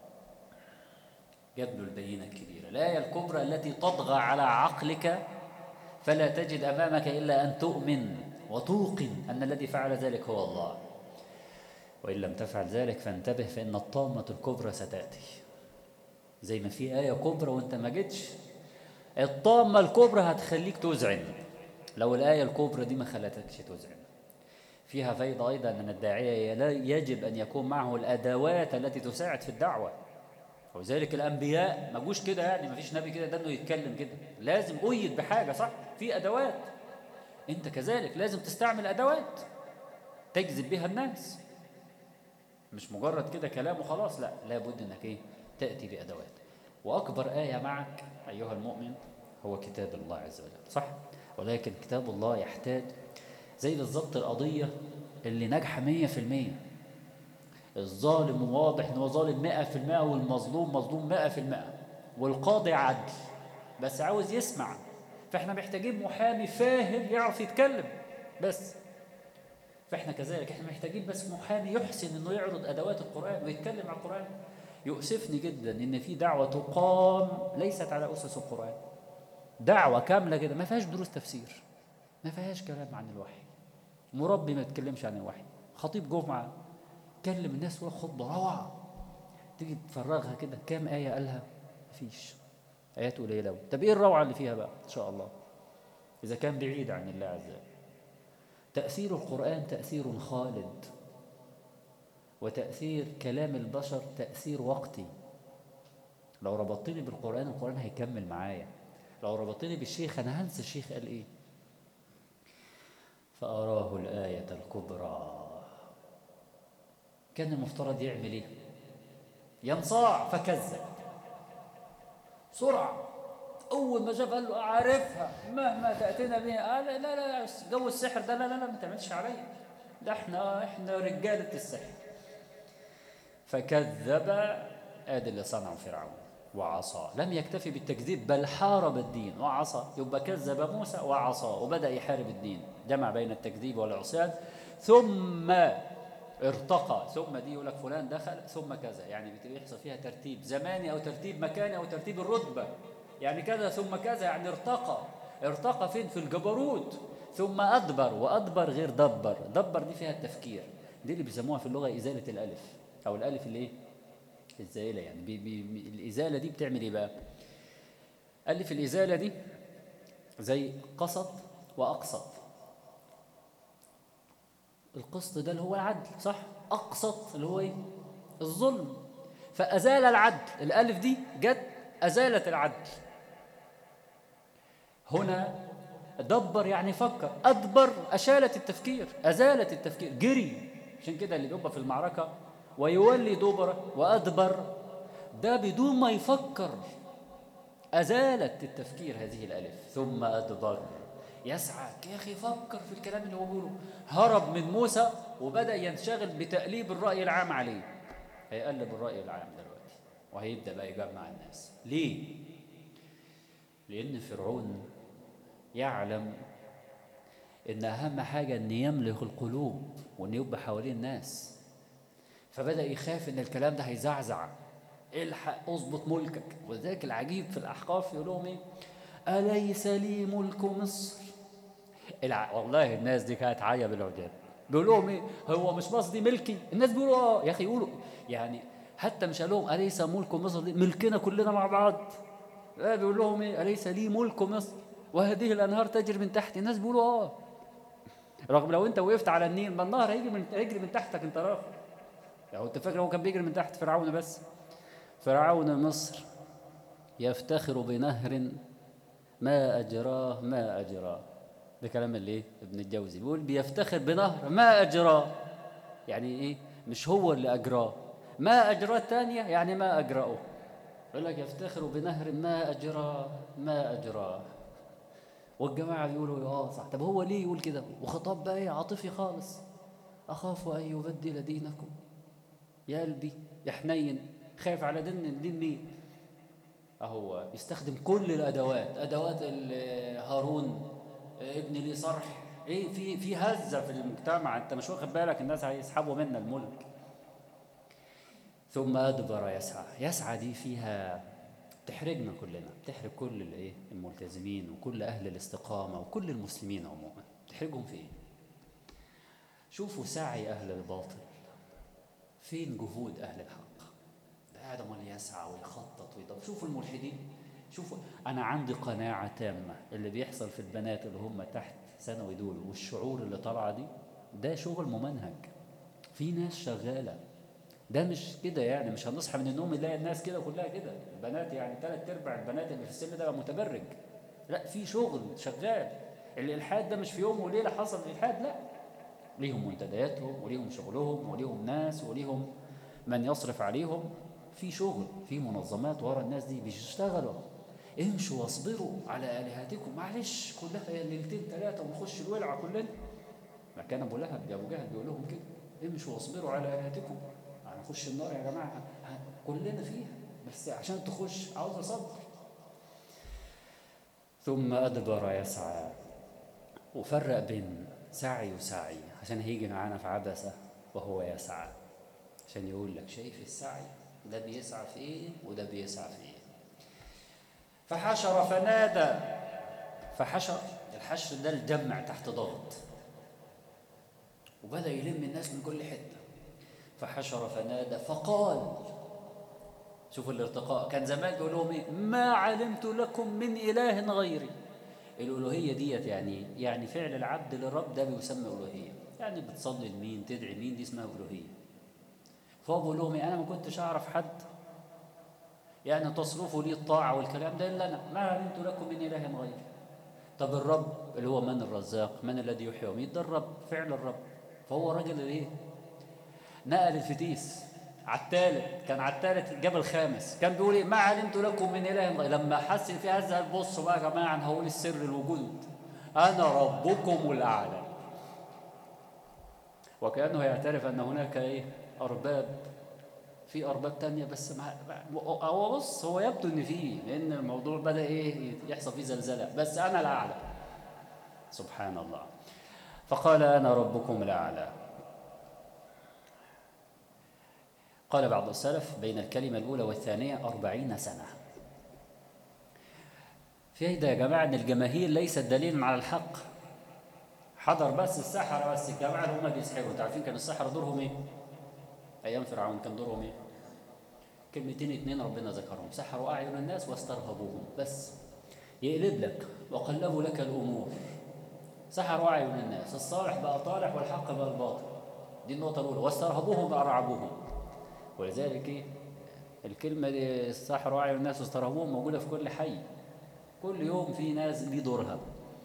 جاب له البينة الكبيرة، الآية الكبرى التي تطغى على عقلك فلا تجد أمامك إلا أن تؤمن وتوقن أن الذي فعل ذلك هو الله. وإن لم تفعل ذلك فانتبه، فإن الطامة الكبرى ستأتي. زي ما في آية كبرى وانت ما جيتش، الطامة الكبرى هتخليك تزعل لو الآية الكبرى دي ما خلتكش تزعل. فيها فايدة أيضا أن الداعية يجب أن يكون معه الأدوات التي تساعد في الدعوة. وذلك الأنبياء ما جوش كده، يعني ما فيش نبي كده ده إنه يتكلم كده، لازم أيد بحاجة. صح، في أدوات. أنت كذلك لازم تستعمل أدوات تجذب بها الناس، مش مجرد كده كلام وخلاص. لا، لابد أنك إيه تأتي بأدوات. وأكبر آية معك أيها المؤمن هو كتاب الله عز وجل. صح، ولكن كتاب الله يحتاج زي بالظبط القضية اللي ناجحة مية في المية. الظالم واضح إنه ظالم مئة في المئة والمظلوم مظلوم مئة في المئة والقاضي عدل بس عاوز يسمع. فإحنا محتاجين محامي فاهم يعرف يتكلم بس. فإحنا كذلك إحنا محتاجين بس محامي يحسن إنه يعرض أدوات القرآن ويتكلم عن القرآن. يؤسفني جدا إن في دعوة تقام ليست على أسس القرآن. دعوة كاملة كده ما فيهاش دروس تفسير، ما فيهاش كلام عن الوحي، مربي ما يتكلمش عن الوحي، خطيب جمعة كلم الناس ولا خطبة روعة، تيجي تفرغها كده كام آية قالها؟ مفيش، آيات قليلة. طب إيه الروعة اللي فيها بقى إن شاء الله إذا كان بعيد عن الله عز وجل؟ تأثير القرآن تأثير خالد، وتأثير كلام البشر تأثير وقتي. لو ربطتني بالقرآن القرآن هيكمل معايا، لو ربطتني بالشيخ أنا هنسى الشيخ قال إيه. فأراه الآية الكبرى. كان المفترض يعمل إيه؟ ينصاع فكذب سرعة. أول ما شاف قال له أعرفها مهما تأتينا بها. قال لا لا لا جو السحر ده لا لا لا ما تعملش عليا، ده احنا احنا رجالة السحر. فكذب. آدي اللي صنعه فرعون. وعصى. لم يكتفي بالتكذيب بل حارب الدين وعصى. يبقى كذب موسى وعصى وبدأ يحارب الدين، جمع بين التكذيب والعصيان. ثم ارتقى. ثم دي يقول لك فلان دخل ثم كذا، يعني بيحصل فيها ترتيب زماني أو ترتيب مكاني أو ترتيب الرتبة، يعني كذا ثم كذا، يعني ارتقى. ارتقى فين؟ في الجبروت. ثم أدبر. وأدبر غير دبر. دبر دي فيها التفكير، دي اللي بيسموها في اللغة إزالة الألف، أو الألف اللي إيه؟ الزائلة. يعني بي بي الإزالة دي بتعمل إيه بقى؟ ألف الإزالة دي زي قسط وأقسط. القسط ده اللي هو العدل، صح؟ أقسط اللي هو إيه؟ الظلم. فأزال العدل، الألف دي جت أزالت العدل. هنا دبر يعني فكر، أدبر أشالت التفكير، أزالت التفكير، جري. عشان كده اللي بيبقى في المعركة ويولي دبره وأدبر، ده بدون ما يفكر، أزالت التفكير هذه الألف. ثم أدبر يسعى. يا أخي فكر في الكلام اللي هو بيقوله. هرب من موسى وبدأ ينشغل بتقليب الرأي العام عليه. هيقلب الرأي العام دلوقتي وهيبدأ بقى يجمع الناس. ليه؟ لأن فرعون يعلم إن أهم حاجة أن يملك القلوب وأن يبقى حوالين الناس، فبدأ يخاف إن الكلام ده هيزعزع. الحق اظبط ملكك. وذلك العجيب في الأحقاف يقول لهم إيه؟ أليس لي ملك مصر؟ الع... والله الناس دي كانت عاية بالعجاب. بيقول لهم إيه؟ هو مش مصر دي ملكي؟ الناس بيقولوا آه. يا أخي يقولوا يعني حتى مش قال لهم أليس ملك مصر دي ملكنا كلنا مع بعض؟ لا، بيقول لهم إيه؟ أليس لي ملك مصر وهذه الأنهار تجري من تحت. الناس بيقولوا آه، رغم لو أنت وقفت على النيل ما النهر هيجري من هيجري من تحتك أنت رافع. يعني أنت فاكر هو كان بيجري من تحت فرعون بس؟ فرعون مصر يفتخر بنهر ما أجراه ما أجراه. ده كلام اللي إيه؟ ابن الجوزي بيقول بيفتخر بنهر ما أجراه، يعني إيه؟ مش هو اللي أجراه. ما أجراه الثانية يعني ما أجراه. يقول لك يفتخر بنهر ما أجراه ما أجراه. والجماعة بيقولوا اه صح. طب هو ليه يقول كده؟ وخطاب بقى ايه؟ عاطفي خالص. أخاف أن يبدل دينكم. يا قلبي يا حنين، خايف على دين دين مين؟ أهو يستخدم كل الأدوات، أدوات هارون ابن لي صرح. إيه في في هزة في المجتمع، أنت مش واخد بالك الناس هيسحبوا منا الملك. ثم أدبر يسعى. يسعى دي فيها تحرجنا كلنا، تحرج كل الايه الملتزمين وكل اهل الاستقامه وكل المسلمين عموما. تحرجهم في ايه؟ شوفوا سعي اهل الباطل، فين جهود اهل الحق؟ ده امال يسعى ويخطط ويدور. شوفوا الملحدين. شوفوا، انا عندي قناعه تامه اللي بيحصل في البنات اللي هم تحت ثانوي دول والشعور اللي طالعه دي، ده شغل ممنهج. في ناس شغاله، ده مش كده يعني. مش هنصحى من النوم نلاقي الناس كده كلها كده. البنات يعني ثلاث ارباع البنات اللي في السن ده متبرج. لا، في شغل شغال. الالحاد ده مش في يوم وليله حصل الالحاد، لا، ليهم منتدياتهم وليهم شغلهم وليهم ناس وليهم من يصرف عليهم. في شغل، في منظمات ورا الناس دي بيشتغلوا. امشوا واصبروا على الهتكم. معلش كلها ليلتين ثلاثه ونخش الولعه كلنا. ما كان ابو لهب يا ابو جهل بيقول لهم كده، امشوا واصبروا على الهتكم. هنخش النار يا جماعه كلنا فيها، بس عشان تخش عاوز صبر. ثم ادبر يسعى. وفرق بين سعي وسعي عشان هيجي معانا في عبسه وهو يسعى، عشان يقول لك شايف السعي ده بيسعى في ايه وده بيسعى في ايه. فحشر فنادى. فحشر، الحشر ده الجمع تحت ضغط، وبدأ يلم الناس من كل حته. فحشر فنادى فقال. شوفوا الارتقاء. كان زمان بيقول لهم ايه؟ ما علمت لكم من اله غيري. الالوهيه ديت يعني يعني فعل العبد للرب ده بيسمى الوهيه. يعني بتصلي لمين تدعي مين دي اسمها الوهيه. فهو بيقول لهم انا ما كنتش اعرف حد يعني تصرفوا لي الطاعه والكلام ده الا انا. ما علمت لكم من اله غيري. طب الرب اللي هو من الرزاق، من الذي يحيي ويميت؟ ده الرب، فعل الرب. فهو راجل ايه؟ نقل الفتيس على الثالث. كان على الثالث جاب الخامس. كان بيقول ايه؟ ما علمت لكم من اله غيري. لما حس في هذا البص بقى يا جماعه، انا هقول السر الوجود، انا ربكم الاعلى. وكانه يعترف ان هناك ايه؟ ارباب في ارباب تانية بس مع... هو بص هو يبدو ان فيه، لان الموضوع بدا ايه يحصل فيه زلزله، بس انا لا اعلم. سبحان الله. فقال انا ربكم الاعلى. قال بعض السلف بين الكلمه الاولى والثانيه أربعين سنه. في ده يا جماعه ان الجماهير ليست دليلا على الحق. حضر بس السحرة، بس الجماعة اللي هم بيسحروا، انتوا عارفين كان السحرة دورهم ايه؟ أيام فرعون كان دورهم ايه؟ كلمتين اتنين ربنا ذكرهم: سحروا أعين الناس واسترهبوهم. بس يقلب لك وقلبوا لك الأمور. سحروا أعين الناس، الصالح بقى طالح والحق بقى الباطل. دي النقطة الأولى. واسترهبوهم بقى رعبوهم. ولذلك ايه؟ الكلمة دي سحروا أعين الناس واسترهبوهم موجودة في كل حي. كل يوم في ناس ليه دورها.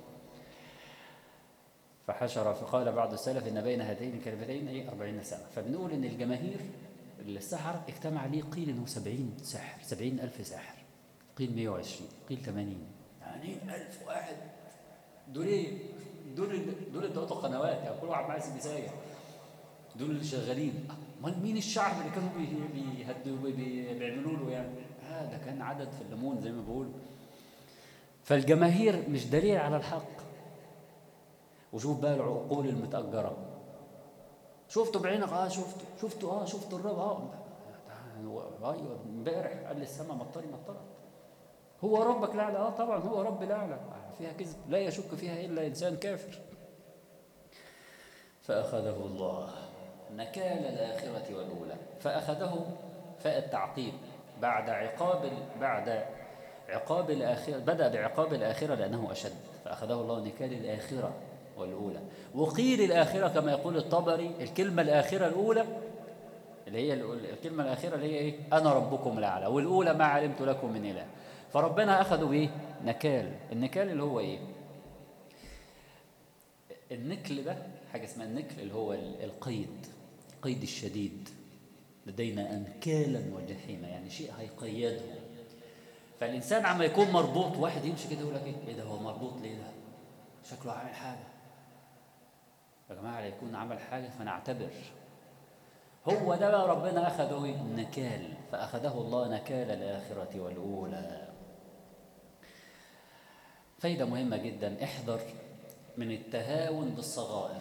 فحشر. فقال بعض السلف ان بين هاتين الكلمتين ايه أربعين سنه. فبنقول ان الجماهير السحر اجتمع عليه، قيل انه سبعين ساحر، سبعين ألف ساحر، قيل مئة وعشرين، قيل ثمانين، ثمانين ألف واحد. دول ايه؟ دول دول اللي بتوع قنوات، يعني كل واحد معاه سبيسايه. دول اللي شغالين. امال مين الشعب اللي كانوا بيهدوا بي بيعملوا له يعني؟ اه ده كان عدد في الليمون زي ما بقول. فالجماهير مش دليل على الحق. وشوف بقى العقول المتأجرة. شفتوا بعينك؟ اه شفتوا. شفتوا اه شفتوا الرب اه ايوه امبارح قال لي السماء مطري مطرت. هو ربك الاعلى؟ اه طبعا هو رب الاعلى. فيها كذب لا يشك فيها الا انسان كافر. فاخذه الله نكال الاخره والاولى. فاخذه فاء التعقيب بعد عقاب بعد عقاب الاخره. بدا بعقاب الاخره لانه اشد. فاخذه الله نكال الاخره والأولى. وقيل الآخرة كما يقول الطبري، الكلمة الآخرة الأولى اللي هي الكلمة الآخرة اللي هي إيه؟ أنا ربكم الأعلى، والأولى ما علمت لكم من إله. فربنا أخذوا بإيه؟ نكال. النكال اللي هو إيه؟ النكل ده حاجة اسمها النكل، اللي هو القيد، القيد الشديد. لدينا أنكالا وجحيما، يعني شيء هيقيده. فالإنسان عما يكون مربوط، واحد يمشي كده يقول لك إيه؟ إيه ده هو مربوط ليه ده؟ شكله عامل حاجة. يا جماعة لا يكون عمل حاجة فنعتبر. هو ده بقى ربنا أخذه النكال. فأخذه الله نكال الآخرة والأولى. فايدة مهمة جدا: احذر من التهاون بالصغائر.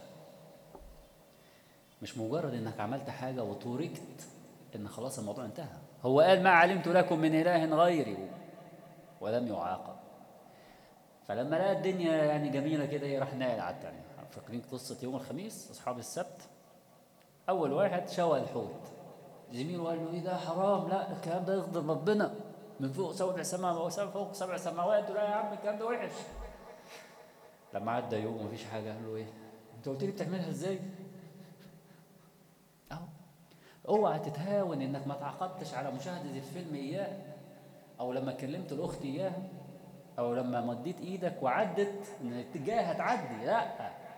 مش مجرد انك عملت حاجة وتركت ان خلاص الموضوع انتهى. هو قال ما علمت لكم من إله غيري ولم يعاقب. فلما لقى الدنيا يعني جميلة كده راح ناقل على التانية. فاكرين قصة يوم الخميس أصحاب السبت؟ أول واحد شوى الحوت، زميله قال له إيه ده حرام، لا الكلام ده يغضب ربنا، من فوق سبع سماوات فوق سبع سماوات، لا يا عم الكلام ده وحش. لما عدى يوم ومفيش حاجة قال له إيه؟ أنت قلت لي بتعملها إزاي؟ أهو. أوعى تتهاون إنك ما تعاقبتش على مشاهدة الفيلم إياه، أو لما كلمت الأخت إياها، أو لما مديت إيدك وعدت إن الاتجاه هتعدي، لا.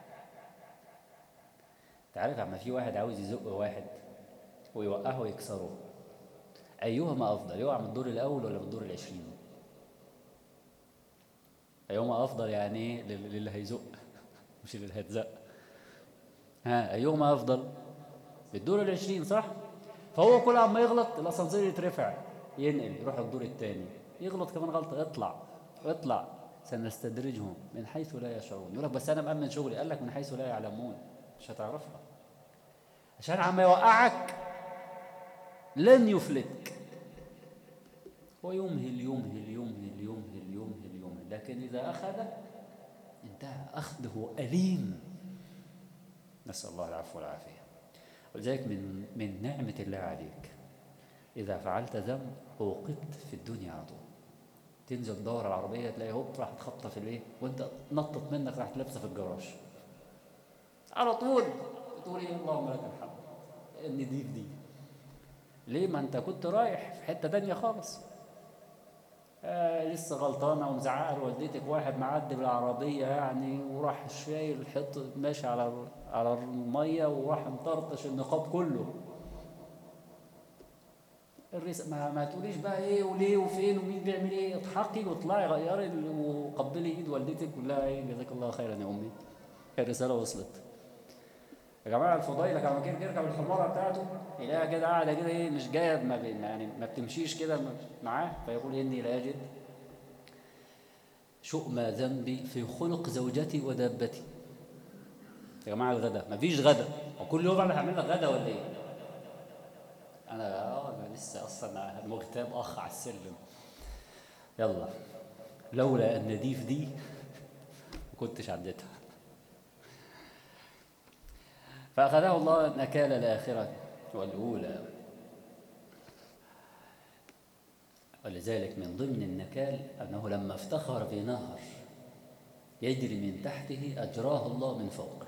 تعرف عما في واحد عاوز يزق واحد ويوقعه ويكسره، أيهما أفضل؟ يقع من الدور الأول ولا من الدور العشرين؟ أيهما أفضل يعني إيه للي هيزق مش اللي هيتزق. ها أيهما أفضل؟ بالدور العشرين صح؟ فهو كل عما يغلط الأسانسير يترفع ينقل يروح الدور الثاني، يغلط كمان غلطة اطلع اطلع سنستدرجهم من حيث لا يشعرون. يقول لك بس أنا مأمن شغلي. قال لك من حيث لا يعلمون، مش هتعرفها. عشان عما يوقعك لن يفلتك. هو يمهل يمهل يمهل يمهل يمهل يمهل، لكن إذا أخذ انتهى. أخذه أليم، نسأل الله العفو والعافية. ولذلك من من نعمة الله عليك إذا فعلت ذنب عوقبت في الدنيا على طول. تنزل تدور على العربية تلاقي هوب راح تخبطها في الإيه، وأنت نطت منك راح لابسة في الجراج على طول. تقول إيه اللهم لك الحمد إن دي في دي. ليه؟ ما أنت كنت رايح في حتة تانية خالص. آه لسه غلطانه ومزعقه لوالدتك، واحد معدي بالعربيه يعني وراح شايل الحط ماشي على على الميه وراح مطرطش النقاب كله. الريس ما, ما تقوليش بقى ايه وليه وفين ومين بيعمل ايه. اضحكي واطلعي غيري وقبلي ايد والدتك وقول لها ايه جزاك الله خيرا يا امي، الرساله وصلت. يا جماعه الفضيله كان كده يركب الحماره بتاعته يلاقيها كده قاعده كده ايه مش جايه ما بي- يعني ما بتمشيش كده معاه، فيقول اني لا اجد شؤم ذنبي في خلق زوجتي ودابتي. يا جماعه الغدا مفيش غدا، وكل يوم انا هعمل لك غدا ولا ايه؟ انا اه انا لسه اصلا مغتاب اخ على السلم. يلا، لولا ان دي في دي ما كنتش عديتها. فاخذه الله نكال الاخره والاولى. ولذلك من ضمن النكال انه لما افتخر بنهر يجري من تحته اجراه الله من فوقه.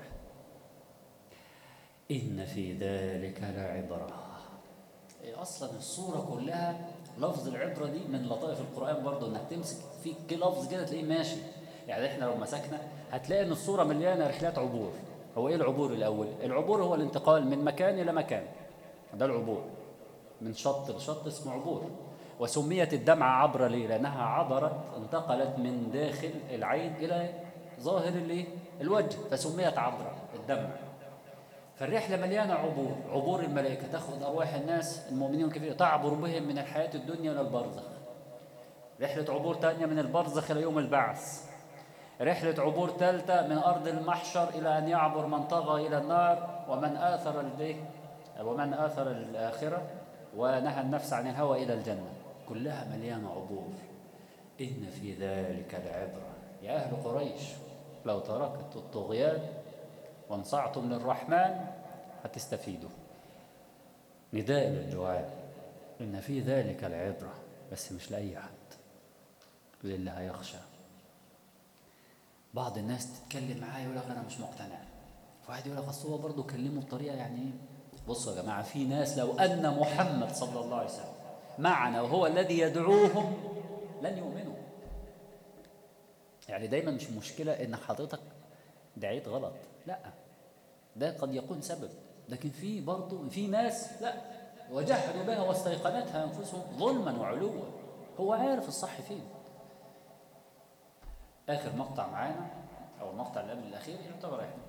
ان في ذلك لعبره. اصلا الصوره كلها لفظ العبره دي من لطائف القران برضه، انك تمسك في لفظ كده تلاقيه ماشي. يعني احنا لو مسكنا هتلاقي ان الصوره مليانه رحلات عبور. هو ايه العبور الاول؟ العبور هو الانتقال من مكان الى مكان، ده العبور. من شط لشط اسمه عبور. وسميت الدمعه عبره ليه؟ لانها عبرت، انتقلت من داخل العين الى ظاهر الايه؟ الوجه، فسميت عبره الدمعه. فالرحلة مليانة عبور. عبور الملائكة تأخذ أرواح الناس المؤمنين الكثير تعبر بهم من الحياة الدنيا إلى البرزخ. رحلة عبور ثانية من البرزخ إلى يوم البعث. رحلة عبور ثالثة من أرض المحشر إلى أن يعبر من طغى إلى النار ومن آثر الإيه؟ ومن آثر الآخرة ونهى النفس عن الهوى إلى الجنة. كلها مليانة عبور. إن في ذلك لعبرة يا أهل قريش، لو تركت الطغيان وانصعتم للرحمن هتستفيدوا. نداء للدعاء، إن في ذلك العبرة، بس مش لأي حد، للي هيخشى. بعض الناس تتكلم معايا يقول لك أنا مش مقتنع، واحد يقول لك أصل هو برضه كلمه بطريقة يعني إيه. بصوا يا جماعة، في ناس لو أن محمد صلى الله عليه وسلم معنا وهو الذي يدعوهم لن يؤمنوا. يعني دايما مش مشكلة إن حضرتك دعيت غلط، لا، ده قد يكون سبب، لكن في برضه في ناس لا، وجحدوا بها واستيقنتها انفسهم ظلما وعلوا. هو عارف الصح فين. اخر مقطع معانا او المقطع اللي قبل الاخير يعتبر احنا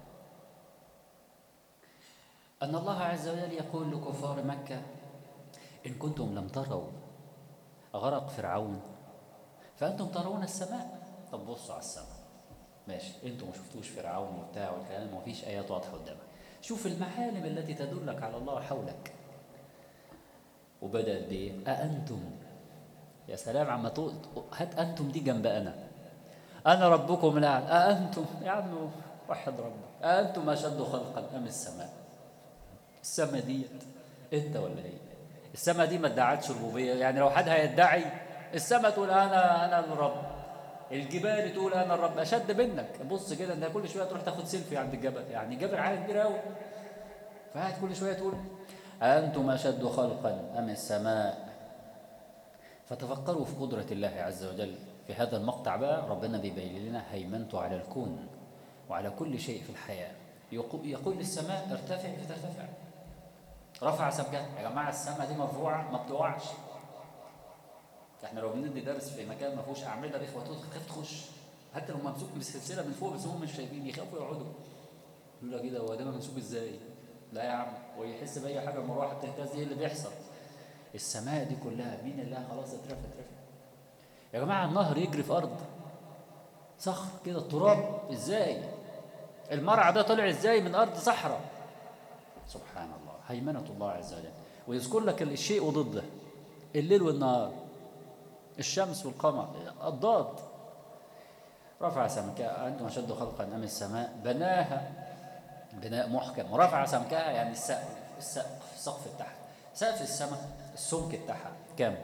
ان الله عز وجل يقول لكفار مكه ان كنتم لم تروا غرق فرعون فانتم ترون السماء. طب بصوا على السماء، ماشي، انتم ما شفتوش فرعون وبتاع والكلام، ومفيش ايات واضحه قدامك. شوف المعالم التي تدلك على الله حولك. وبدأت بإيه؟ أأنتم، يا سلام عما تقول هات أنتم دي جنب أنا أنا ربكم الأعلى. أأنتم يا عم وحد ربك، أأنتم أشد خلقا أم السماء؟ السماء ديت أنت ولا هي؟ السماء دي ما ادعتش ربوبية. يعني لو حد هيدعي السماء تقول أنا أنا الرب، الجبال تقول أنا الرب، أشد منك. بص كده أنت كل شوية تروح تاخد سيلفي عند الجبل، يعني جبل عالي كبير قوي، فقاعد كل شوية تقول أأنتم أشد خلقا أم السماء. فتفكروا في قدرة الله عز وجل. في هذا المقطع بقى ربنا بيبين لنا هيمنته على الكون وعلى كل شيء في الحياة. يقول للسماء ارتفع فترتفع، رفع سمكها. يا جماعة السماء دي مرفوعة ما بتوعش. احنا لو بندي درس في مكان ما فيهوش أعمدة الإخوة تخاف تخش، حتى لو ممسوك بالسلسلة من فوق بس هم مش شايفين، يخافوا يقعدوا. يقول لك كده هو ده ممسوك ازاي؟ لا يا عم، ويحس بأي حاجة المروحة بتهتز. ايه اللي بيحصل؟ السماء دي كلها مين اللي خلاص اترفع اترفع. يا جماعة النهر يجري في أرض صخر كده التراب ازاي؟ المرعى ده طلع ازاي من أرض صحراء؟ سبحان الله، هيمنة الله عز وجل. ويذكر لك الشيء وضده، الليل والنهار، الشمس والقمر، الضاد. رفع سمكها أنتم أشد خلقا أم السماء بناها بناء محكم. ورفع سمكها يعني السقف، السقف السقف بتاعها، سقف السماء السمك بتاعها كام؟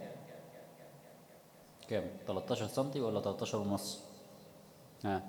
كام؟ تلتاشر سنتي ولا تلتاشر ونص؟ ها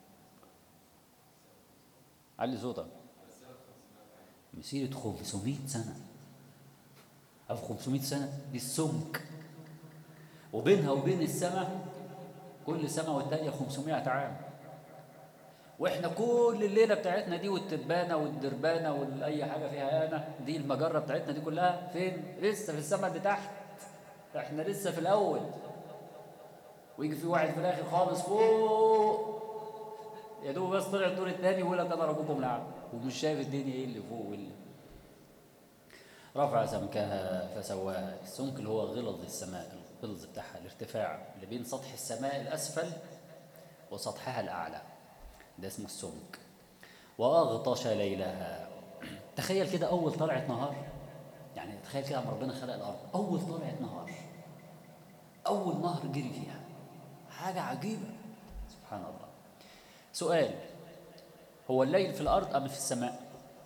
علي صوتك. مسيرة خمسمائة سنة أو خمسمائة سنة دي السمك، وبينها وبين السماء كل سماء والتانية خمسمائة عام. واحنا كل الليلة بتاعتنا دي والتبانة والدربانة والأي حاجة فيها أنا دي المجرة بتاعتنا دي كلها فين؟ لسه في السماء اللي تحت، احنا لسه في الأول. ويجي في واحد في الآخر خالص فوق يا دوب بس طلع الدور الثاني ويقول لك أنا ربكم الأعلى. ومش شايف الدنيا ايه اللي فوق واللي رفع سمكها فسواها. السمك اللي هو غلظ السماء، الغلظ بتاعها، الارتفاع اللي بين سطح السماء الأسفل وسطحها الأعلى، ده اسمه السمك. وأغطش ليلها. تخيل كده أول طلعة نهار، يعني تخيل كده عم ربنا خلق الأرض أول طلعة نهار، أول نهر جري فيها، حاجة عجيبة سبحان الله. سؤال، هو الليل في الأرض أم في السماء؟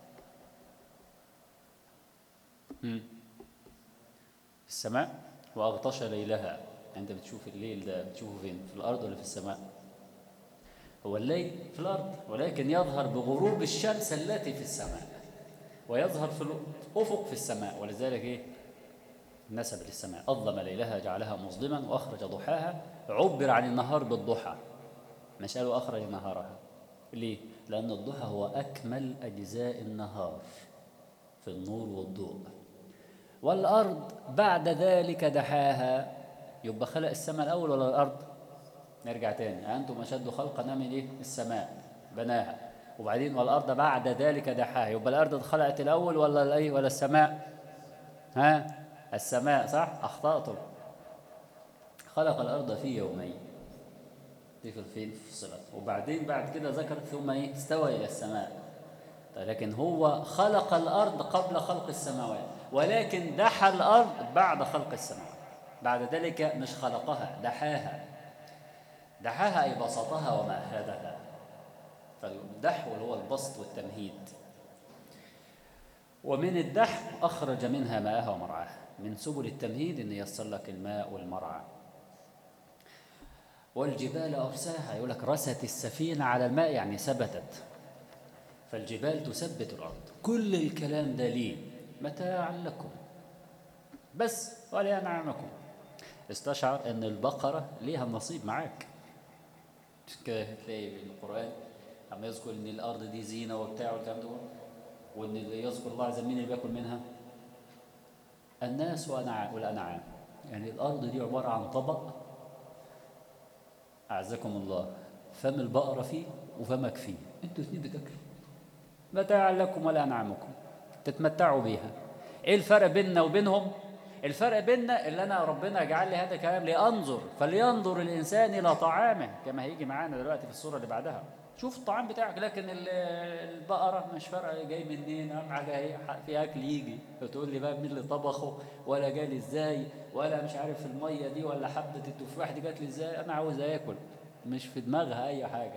مم. في السماء. وأغطش ليلها، أنت بتشوف الليل ده بتشوفه فين؟ في الأرض ولا في السماء؟ هو الليل في الأرض، ولكن يظهر بغروب الشمس التي في السماء، ويظهر في الأفق في السماء، ولذلك إيه؟ نسب للسماء. أظلم ليلها جعلها مظلما وأخرج ضحاها. عبر عن النهار بالضحى، مش قالوا أخرج نهارها. ليه؟ لأن الضحى هو أكمل أجزاء النهار في النور والضوء. والأرض بعد ذلك دحاها. يبقى خلق السماء الأول ولا الأرض؟ نرجع تاني، أنتم أشد خلقا من إيه؟ السماء بناها. وبعدين والأرض بعد ذلك دحاها، يبقى الأرض اتخلقت الأول ولا الإيه ولا السماء؟ ها؟ السماء، صح؟ أخطأتم. خلق الأرض في يومين، دي في الفين فصلت، وبعدين بعد كده ذكر ثم إيه؟ استوى إلى السماء. لكن هو خلق الأرض قبل خلق السماوات، ولكن دحى الأرض بعد خلق السماوات. بعد ذلك مش خلقها، دحاها. دحاها أي بسطها ومهدها. فالدحو هو البسط والتمهيد. ومن الدحو أخرج منها ماءها ومرعاها. من سبل التمهيد إن ييسر لك الماء والمرعى. والجبال أرساها، يقول لك رست السفينة على الماء، يعني ثبتت. فالجبال تثبت الأرض. كل الكلام ده ليه؟ متاعا لكم بس ولأنعامكم. استشعر أن البقرة ليها نصيب معاك. كده تلاقي في القرآن عم يذكر أن الأرض دي زينة وبتاع والكلام ده، وأن يذكر الله عز وجل مين اللي بياكل منها؟ الناس والأنعام. يعني الأرض دي عبارة عن طبق، أعزكم الله، فم البقرة فيه وفمك فيه، أنتوا اثنين بتاكلوا. متاعا لكم ولأنعامكم، تتمتعوا بيها. ايه الفرق بيننا وبينهم؟ الفرق بيننا اللي انا ربنا جعل لي هذا الكلام لانظر، فلينظر الانسان الى طعامه، كما هيجي معانا دلوقتي في السوره اللي بعدها. شوف الطعام بتاعك. لكن البقره مش فارقه جاي منين، اهم حاجه هي في اكل يجي. فتقول لي بقى مين اللي طبخه ولا جالي ازاي ولا مش عارف الميه دي ولا حبه التفاح دي جات لي ازاي، انا عاوز اكل، مش في دماغها اي حاجه.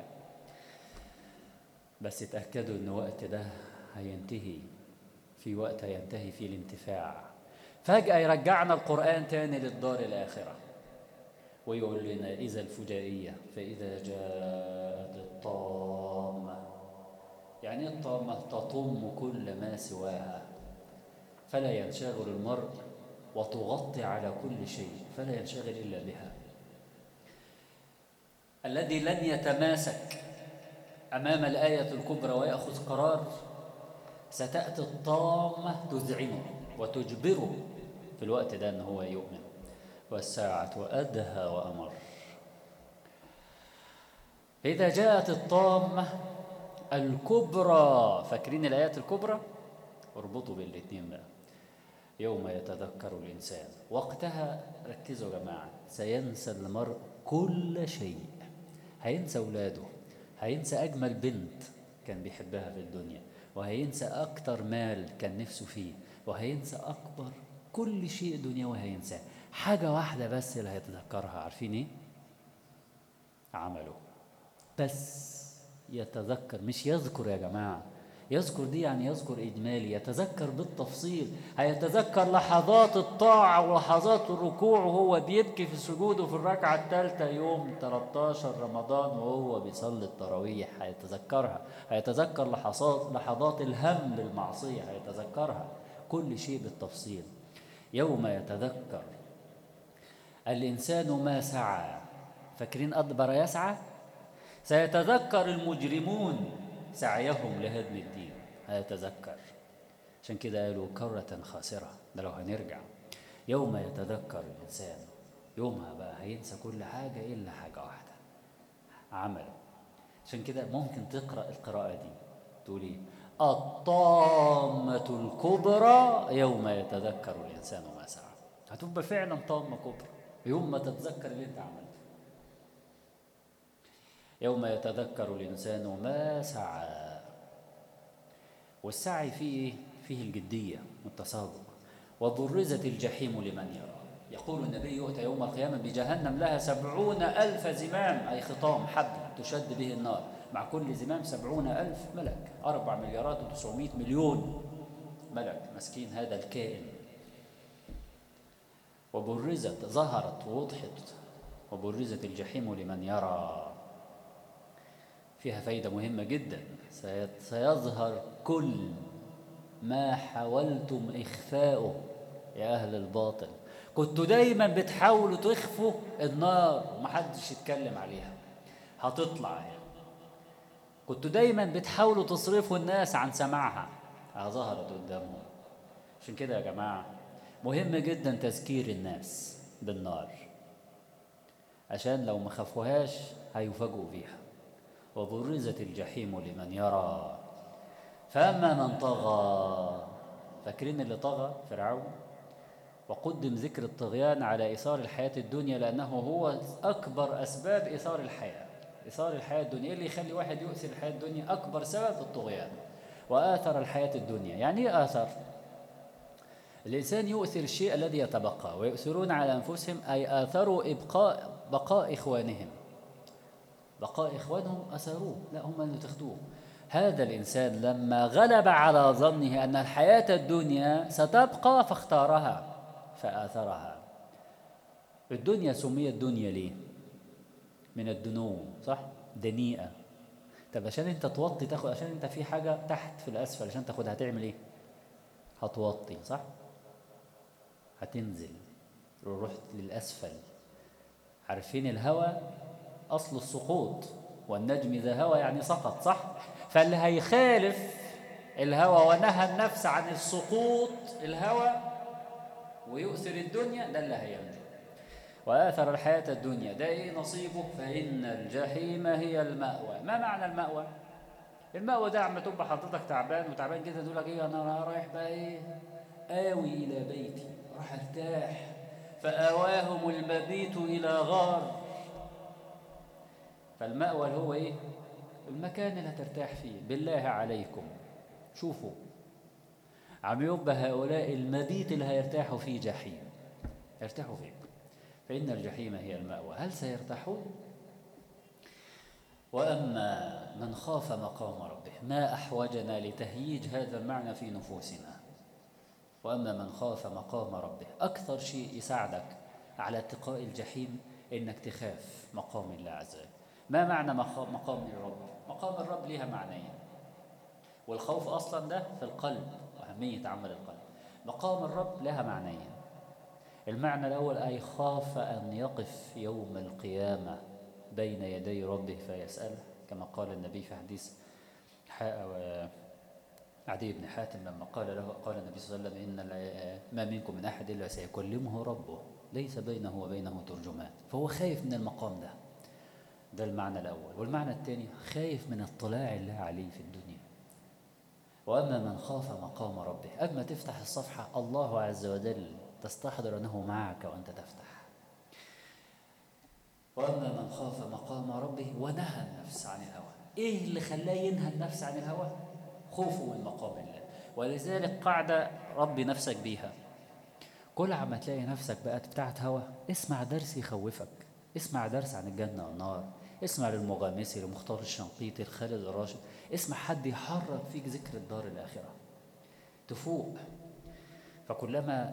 بس اتاكدوا ان الوقت ده هينتهي، في وقت هينتهي فيه الانتفاع. فجأة يرجعنا القرآن تاني للدار الآخرة ويقول لنا إذا الفجائية فإذا جاءت الطامة. يعني الطامة تطم كل ما سواها، فلا ينشغل المرء، وتغطي على كل شيء فلا ينشغل إلا بها. الذي لن يتماسك أمام الآية الكبرى ويأخذ قرار، ستأتي الطامة تذعنه وتجبره في الوقت ده أنه هو يؤمن. والساعة أدهى وأمر. إذا جاءت الطامة الكبرى، فاكرين الآيات الكبرى؟ اربطوا بالاثنين بقى. يوم يتذكر الإنسان، وقتها ركزوا يا جماعة، سينسى المرء كل شيء. هينسى أولاده، هينسى أجمل بنت كان بيحبها في الدنيا، وهينسى أكتر مال كان نفسه فيه، وهينسى أكبر كل شيء دنيوي هينساه. حاجة واحدة بس اللي هيتذكرها، عارفين إيه؟ عمله. بس يتذكر، مش يذكر يا جماعة. يذكر دي يعني يذكر إجمالي، يتذكر بالتفصيل. هيتذكر لحظات الطاعة ولحظات الركوع وهو بيبكي في سجوده في الركعة الثالثة يوم ثلاثة عشر رمضان وهو بيصلي التراويح، هيتذكرها. هيتذكر لحظات لحظات الهم بالمعصية، هيتذكرها. كل شيء بالتفصيل. يوم يتذكر الإنسان ما سعى. فاكرين أدبر يسعى؟ سيتذكر المجرمون سعيهم لهدم الدين، هيتذكر. عشان كده قالوا كرة خاسرة، ده لو هنرجع. يوم يتذكر الإنسان، يومها بقى هينسى كل حاجة إلا حاجة واحدة، عمله. عشان كده ممكن تقرأ القراءة دي تقولي الطامة الكبرى يوم يتذكر الإنسان ما سعى. هتبقى فعلا طامة كبرى يوم ما تتذكر اللي انت عملته. يوم يتذكر الإنسان ما سعى. والسعي فيه فيه الجدية والتسابق. وبرزت الجحيم لمن يرى. يقول النبي يؤتى يوم القيامة بجهنم لها سبعون ألف زمام، أي خطام حبل تشد به النار، مع كل زمام سبعون ألف ملك، أربع مليارات وتسعمائة مليون ملك مسكين هذا الكائن. وبرزت ظهرت ووضحت. وبرزت الجحيم لمن يرى. فيها فايدة مهمة جدا. سيظهر كل ما حاولتم إخفاؤه يا أهل الباطل. كنتوا دايما بتحاولوا تخفوا النار ومحدش يتكلم عليها، هتطلع يعني. كنتوا دايما بتحاولوا تصرفوا الناس عن سماعها، ظهرت قدامهم. عشان كده يا جماعة مهم جدا تذكير الناس بالنار، عشان لو ما خافوهاش هيفاجئوا بيها. وبرزت الجحيم لمن يرى. فأما من طغى، فاكرين اللي طغى؟ فرعون. وقدم ذكر الطغيان على إثار الحياة الدنيا لأنه هو أكبر أسباب إثار الحياة. إثار الحياة الدنيا اللي يخلي واحد يؤثر الحياة الدنيا أكبر سبب الطغيان. وآثر الحياة الدنيا يعني إيه آثر؟ الإنسان يؤثر الشيء الذي يتبقى، ويؤثرون على أنفسهم أي آثروا إبقاء بقاء إخوانهم. بقاء إخوانهم أثروه، لا هم اللي تاخدوه. هذا الإنسان لما غلب على ظنه أن الحياة الدنيا ستبقى فاختارها فآثرها. الدنيا سميت دنيا ليه؟ من الدنو، صح؟ دنيئة. طب عشان انت توطي تاخد، عشان انت في حاجة تحت في الأسفل عشان تاخدها هتعمل ايه؟ هتوطي، صح؟ هتنزل. رحت للأسفل. عارفين الهواء أصل السقوط، والنجم إذا هوى يعني سقط، صح؟ فاللي هيخالف الهوى ونهى النفس عن السقوط الهوى ويؤثر الدنيا ده اللي هينجو. وآثر الحياة الدنيا ده إيه نصيبه؟ فإن الجحيم هي المأوى. ما معنى المأوى؟ المأوى ده عم تبقى حضرتك تعبان وتعبان جدا تقول لك إيه أنا رايح بقى إيه؟ آوي إلى بيتي، راح ارتاح. فآواهم المبيت إلى غار. فالمأوى هو إيه؟ المكان اللي هترتاح فيه. بالله عليكم شوفوا عم يبقى هؤلاء المبيت اللي هيرتاحوا فيه جحيم. يرتاحوا فيه. فإن الجحيم هي المأوى. هل سيرتاحون؟ وأما من خاف مقام ربه، ما أحوجنا لتهييج هذا المعنى في نفوسنا. وأما من خاف مقام ربه، أكثر شيء يساعدك على اتقاء الجحيم إنك تخاف مقام الله عز وجل. ما معنى مقام الرب؟ مقام الرب لها معنيين، والخوف أصلا ده في القلب وأهمية عمل القلب. مقام الرب لها معنيين. المعنى الأول أي خاف أن يقف يوم القيامة بين يدي ربه فيسأله، كما قال النبي في حديث عدي بن حاتم لما قال له قال النبي صلى الله عليه وسلم إن ما منكم من أحد إلا سيكلمه ربه ليس بينه وبينه ترجمان. فهو خايف من المقام ده. ده المعنى الأول. والمعنى الثاني خايف من اطلاع الله عليه في الدنيا. وأما من خاف مقام ربه، أما تفتح الصفحة الله عز وجل تستحضر أنه معك وأنت تفتح. وأما من خاف مقام ربه ونهى النفس عن الهوى. إيه اللي خلاه ينهى النفس عن الهوى؟ خوفه من مقام الله. ولذلك قاعدة ربي نفسك بيها. كل عما تلاقي نفسك بقت بتاعت هوى، اسمع درس يخوفك. اسمع درس عن الجنة والنار. اسمع للمغامسي لمختار الشنقيطي لخالد الراشد. اسمع حد يحرك فيك ذكر الدار الآخرة تفوق. فكلما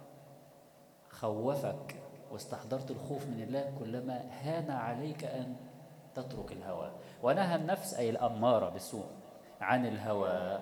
خوفك واستحضرت الخوف من الله كلما هان عليك أن تترك الهوى. ونهى النفس أي الأمارة بالسوء عن الهوى.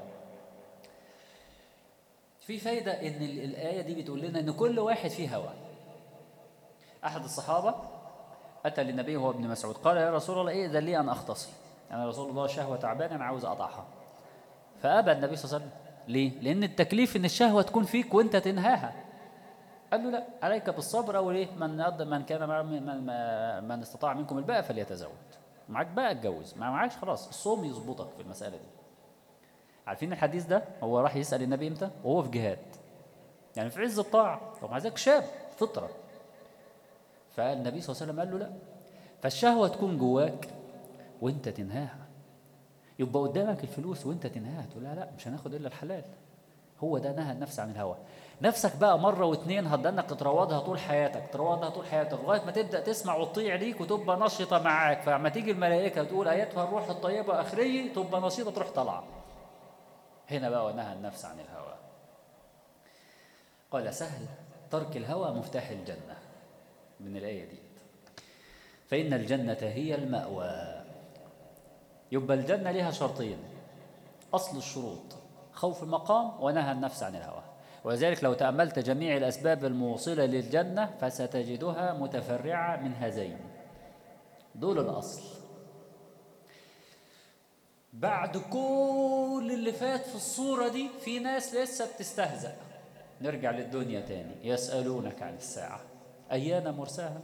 في فايدة إن الآية دي بتقول لنا إن كل واحد فيه هوى. أحد الصحابة أتى للنبي هو ابن مسعود قال يا رسول الله إيه إذا لي أن أختصي، أنا رسول الله شهوة تعبان أنا عاوز أضعها. فأبى النبي صلى الله عليه وسلم. ليه؟ لأن التكليف إن الشهوة تكون فيك وأنت تنهاها. قال له لا عليك بالصبر. أو ليه؟ من من كان من, من, من استطاع منكم الباءة فليتزوج. معاك بقى اتجوز، ما معاكش خلاص الصوم يظبطك في المسألة دي. عارفين الحديث ده؟ هو راح يسأل النبي امتى؟ وهو في جهاد، يعني في عز الطاعة، ومع ذلك شاب فطرة. فالنبي صلى الله عليه وسلم قال له لا، فالشهوة تكون جواك وانت تنهاها. يبقى قدامك الفلوس وانت تنهاها، تقول لا لا مش هناخد الا الحلال. هو ده نهى النفس عن الهوى. نفسك بقى مرة واتنين هتدنك تروضها طول حياتك، تروضها طول حياتك لغاية ما تبدأ تسمع وتطيع ليك وتبقى نشطة معاك. فلما تيجي الملائكة تقول أيتها الروح الطيبة أخرجي، تبقى نشيطة تروح طالعة. هنا بقى ونهى النفس عن الهوى. قال سهل ترك الهوى مفتاح الجنة، من الآية دي. فإن الجنة هي المأوى. يبقى الجنة لها شرطين، أصل الشروط خوف المقام ونهى النفس عن الهوى. ولذلك لو تأملت جميع الأسباب الموصلة للجنة فستجدها متفرعة من هذين، دول الأصل. بعد كل اللي فات في الصورة دي في ناس لسه بتستهزأ. نرجع للدنيا تاني. يسألونك عن الساعة أيان مرساها.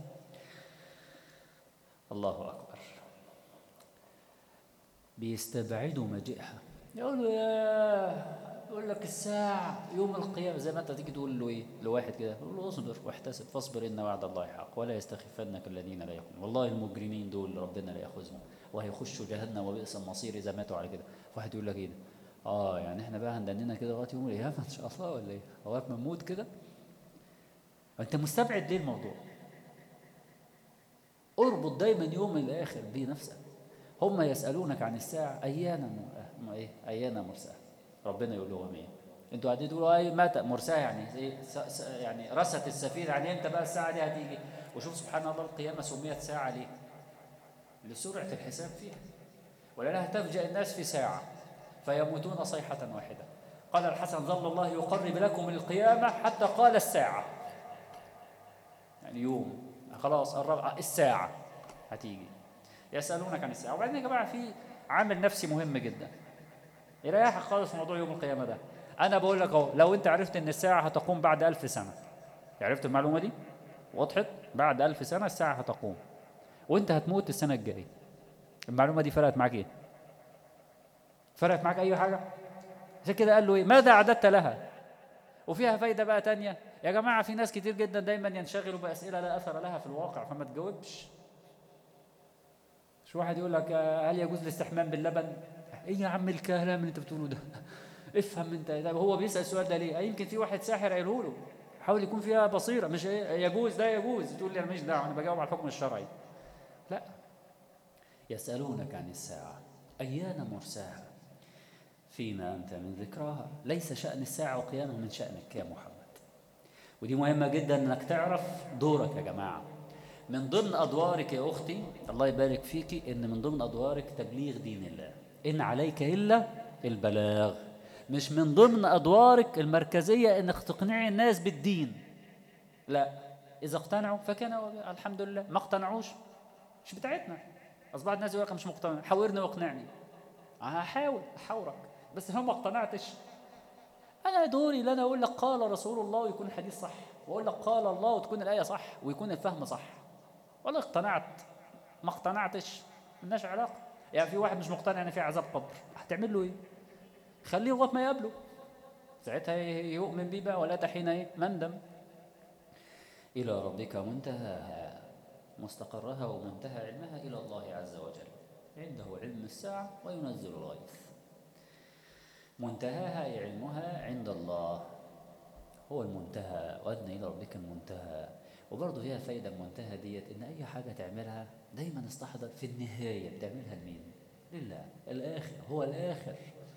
الله أكبر. بيستبعدوا مجيئها، يقولوا يا يقول لك الساعة يوم القيامة. زي ما انت تيجي تقول له ايه لواحد كده، يقول له اصبر واحتسب فاصبر ان وعد الله حق ولا يستخفنك الذين لا يؤمنون. والله المجرمين دول ربنا لا ياخذهم وهيخشوا جهنم وبئس المصير اذا ماتوا على كده. واحد يقول لك ايه ده؟ اه يعني احنا بقى هندننا كده لغايه يوم القيامه ان شاء الله ولا ايه؟ لغايه ما نموت كده؟ انت مستبعد ليه الموضوع؟ اربط دايما يوم الاخر بنفسك. هم يسالونك عن الساعه ايانا ايه ايانا مرساها. ربنا يقول لهم ايه؟ انتوا قاعدين تقولوا اي متى مرساها، يعني ايه؟ يعني رست السفينه، يعني امتى بقى الساعه دي هتيجي؟ وشوف سبحان الله القيامه سميت ساعه ليه؟ لسرعه الحساب فيها. ولانها تفجأ الناس في ساعه فيموتون صيحه واحده. قال الحسن ظل الله يقرب لكم القيامه حتى قال الساعه، يعني يوم خلاص قرب الساعه هتيجي. يسالونك عن الساعه. وبعدين يا جماعه في عامل نفسي مهم جدا يريحك خالص موضوع يوم القيامة ده. أنا بقول لك أهو، لو أنت عرفت إن الساعة هتقوم بعد ألف سنة، عرفت المعلومة دي؟ وضحت؟ بعد ألف سنة الساعة هتقوم، وأنت هتموت السنة الجاية. المعلومة دي فرقت معاك إيه؟ فرقت معاك أي حاجة؟ عشان كده قال له إيه؟ ماذا أعددت لها؟ وفيها فايدة بقى تانية يا جماعة. في ناس كتير جدا دايما ينشغلوا بأسئلة لا أثر لها في الواقع فما تجاوبش. مش واحد يقول لك هل يجوز الاستحمام باللبن؟ ايه يا عم الكلام اللي انت بتقوله ده؟ افهم انت. هو بيسأل السؤال ده ليه؟ يمكن في واحد ساحر قايله له، حاول يكون فيها بصيرة. مش يجوز ده يجوز تقول لي انا مش دعوه، انا بجاوب على الحكم الشرعي. لا. يسألونك عن الساعة أيان مرساها فيما أنت من ذكراها. ليس شأن الساعة وقيامها من شأنك يا محمد. ودي مهمة جدا انك تعرف دورك يا جماعة. من ضمن أدوارك يا أختي الله يبارك فيكي إن من ضمن أدوارك تبليغ دين الله. إن عليك إلا البلاغ. مش من ضمن أدوارك المركزية إنك تقنعي الناس بالدين. لا، إذا اقتنعوا فكان الحمد لله، ما اقتنعوش مش بتاعتنا. أصبحت الناس يقول لك مش مقتنع، حاورني واقنعني. هحاول أحاورك بس هم ما اقتنعتش. أنا دوري اللي أنا أقول لك قال رسول الله ويكون الحديث صح، وأقول لك قال الله وتكون الآية صح ويكون الفهم صح. ولا اقتنعت ما اقتنعتش ملناش علاقة. يعني في واحد مش مقتنع ان في عذاب قبر، هتعمل له ايه؟ خليه لغايه ما يقابله، ساعتها يؤمن بيه بقى. ولا تحين ايه مندم. الى ربك منتهاها، مستقرها ومنتهى علمها الى الله عز وجل. عنده علم الساعه وينزل الغيث. منتهاها علمها عند الله، هو المنتهى. وأدنى إلى ربك المنتهى. وبرضه فيها فايدة المنتهى ديت، إن أي حاجة تعملها دايما استحضر في النهاية بتعملها لمين؟ لله. الآخر هو الآخر.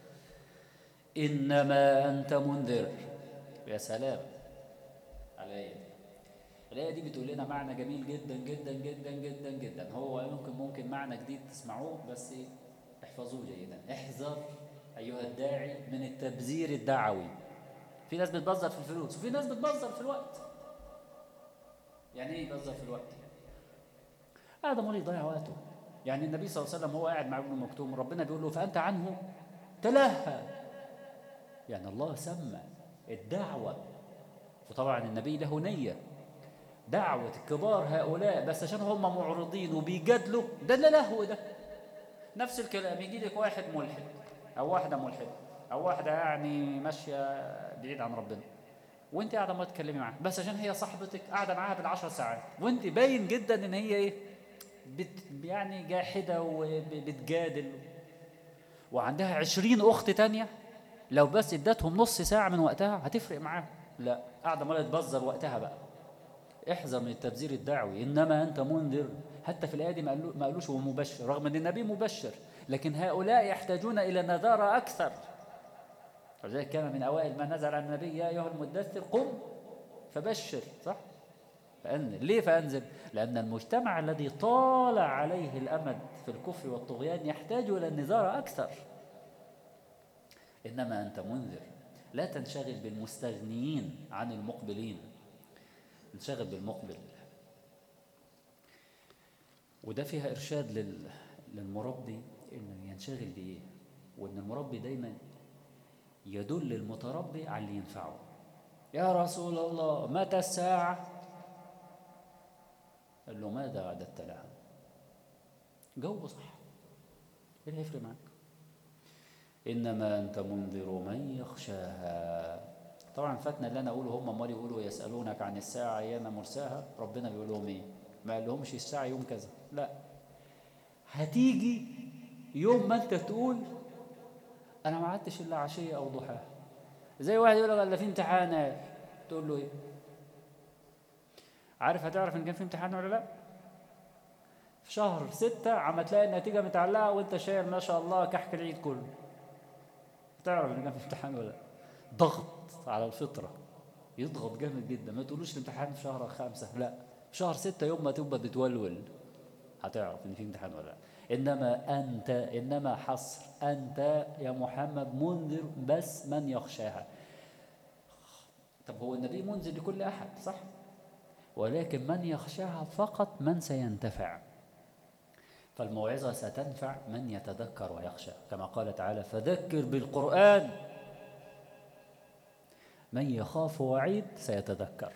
إنما أنت منذر. يا سلام على الآية دي. الآية دي بتقول لنا معنى جميل جدا جدا جدا جدا جدا. هو ممكن ممكن معنى جديد تسمعوه بس احفظوه جيدا. احذر أيها الداعي من التبذير الدعوي. في ناس بتبذر في الفلوس وفي ناس بتبذر في الوقت. يعني ايه يبذر في الوقت؟ هذا مريض يضيع وقته. يعني النبي صلى الله عليه وسلم هو قاعد مع ابن مكتوم ربنا بيقول له فأنت عنه تلهى. يعني الله سمى الدعوة. وطبعا النبي له نية دعوة كبار هؤلاء، بس عشان هم معرضين وبيجادلوا ده اللي لهو ده. نفس الكلام يجي لك واحد ملحد أو واحدة ملحدة او واحده يعني ماشيه بعيد عن ربنا، وانت قاعده ما تتكلمي معاها بس عشان هي صاحبتك قاعده معاها بالعشر ساعات، وانت باين جدا ان هي ايه، بت يعني جاحده وبتجادل، وعندها عشرين اخت تانية لو بس ادتهم نص ساعه من وقتها هتفرق معاها، لا قاعده ما تبذر وقتها بقى. احذر من التبذير الدعوي، انما انت منذر. حتى في الايه دي ما قالوش هو مبشر، رغم ان النبي مبشر، لكن هؤلاء يحتاجون الى نذاره اكثر. ولذلك كان من اوائل ما نزل على النبي يا ايها المدثر قم فبشر، صح؟ فأنذر. ليه فأنذر؟ لأن المجتمع الذي طال عليه الأمد في الكفر والطغيان يحتاج إلى النذارة أكثر. إنما أنت منذر. لا تنشغل بالمستغنيين عن المقبلين، انشغل بالمقبل. وده فيها إرشاد لل... للمربي إنه ينشغل بإيه، وإن المربي دايما يدل المتربي على اللي ينفعه. يا رسول الله متى الساعة؟ قال له ماذا أعددت لها؟ جاوبه صح، إيه اللي هيفرق معاك؟ إنما أنت منذر من يخشاها. طبعا فاتنا اللي أنا أقوله، هم أمال يقولوا يسألونك عن الساعة أيان مرساها، ربنا بيقول لهم إيه؟ ما قال لهمش الساعة يوم كذا، لا، هتيجي يوم ما أنت تقول أنا ما عدتش إلا عشية أو ضحاها. زي واحد يقول لك لا في امتحانات، تقول له إيه؟ عارف هتعرف إن كان في امتحان ولا لا؟ في شهر ستة عم تلاقي النتيجة متعلقة وأنت شايل ما شاء الله كحك العيد كله، تعرف إن كان في امتحان ولا لا؟ ضغط على الفطرة، يضغط جامد جدا. ما تقولوش الامتحان في شهر خمسة، لا، في شهر ستة يوم ما تبقى بتولول هتعرف إن في امتحان ولا لا. إنما أنت، إنما حصر أنت يا محمد منذر بس من يخشاها. طب هو النبي منذر لكل أحد صح؟ ولكن من يخشاها فقط من سينتفع. فالموعظة ستنفع من يتذكر ويخشى، كما قال تعالى فذكر بالقرآن من يخاف وعيد سيتذكر.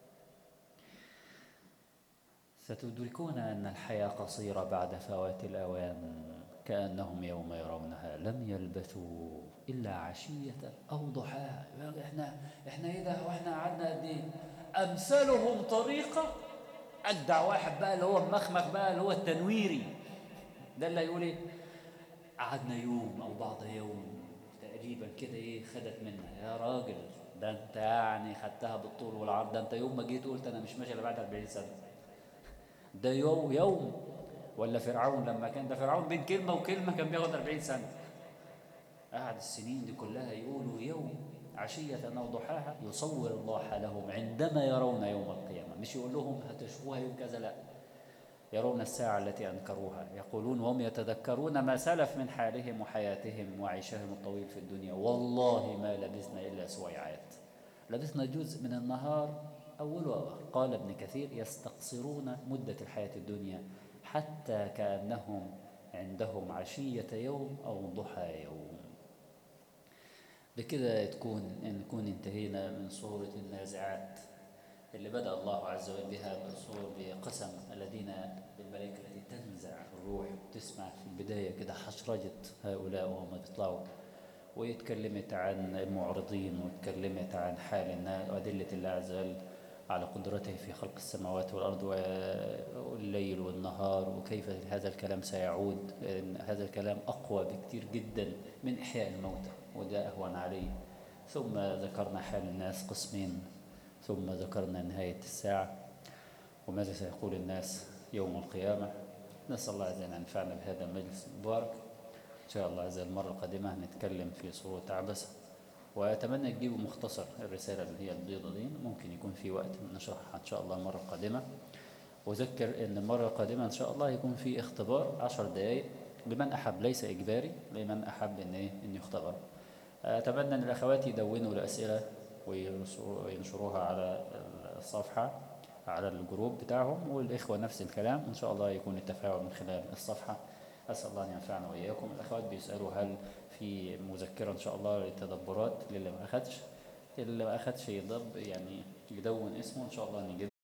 ستدركون أن الحياة قصيرة بعد فوات الأوان، كأنهم يوم يرونها لم يلبثوا إلا عشية أو ضحاها. إحنا إحنا إيه ده وإحنا قعدنا قد إيه؟ أمثلهم طريقة. أجدع واحد بقى اللي هو المخمخ بقى اللي هو التنويري ده اللي هيقول إيه؟ قعدنا يوم أو بعض يوم تقريبا كده، إيه خدت منها يا راجل؟ ده أنت يعني خدتها بالطول والعرض. ده أنت يوم ما جيت قلت أنا مش ماشي إلا بعد أربعين سنة. ده يوم يوم. ولا فرعون لما كان، ده فرعون بين كلمة وكلمة كان بياخد أربعين سنة. قعد السنين دي كلها يقولوا يوم عشية أو ضحاها يصور الله حالهم عندما يرون يوم القيامة. مش يقول لهم هتشوفوها يوم كذا، لا، يرون الساعة التي أنكروها. يقولون وهم يتذكرون ما سلف من حالهم وحياتهم وعيشهم الطويل في الدنيا والله ما لبثنا إلا سويعات، لبثنا جزء من النهار أول وآخر. قال ابن كثير يستقصرون مدة الحياة الدنيا حتى كأنهم عندهم عشية يوم أو ضحى يوم. بكده تكون نكون انتهينا من سورة النازعات اللي بدأ الله عز وجل بها السور بقسم الذين بالملائكة التي تنزع الروح. تسمع في البداية كده حشرجة هؤلاء وهم بيطلعوا، واتكلمت عن المعرضين، واتكلمت عن حال الناس وأدلة الله عز وجل على قدرته في خلق السماوات والأرض والليل والنهار، وكيف هذا الكلام سيعود. هذا الكلام أقوى بكتير جدا من إحياء الموتى، وده أهون عليه. ثم ذكرنا حال الناس قسمين، ثم ذكرنا نهاية الساعة وماذا سيقول الناس يوم القيامة. نسأل الله عز وجل أن ينفعنا بهذا المجلس المبارك. إن شاء الله عز وجل المرة القادمة نتكلم في سورة عبسة، وأتمنى تجيبوا مختصر الرسالة اللي هي البيضة دي، ممكن يكون في وقت نشرحها إن شاء الله المرة القادمة. وذكر أن المرة القادمة إن شاء الله يكون في اختبار عشر دقائق لمن أحب، ليس إجباري، لمن أحب أن إيه أن يختبر. أتمنى أن الأخوات يدونوا الأسئلة وينشروها على الصفحة على الجروب بتاعهم، والإخوة نفس الكلام. إن شاء الله يكون التفاعل من خلال الصفحة. أسأل الله أن ينفعنا وإياكم. الأخوات بيسألوا هل في مذكرة إن شاء الله للتدبرات للي ما أخدش، اللي ما أخدش يضب يعني يدون اسمه إن شاء الله نجيب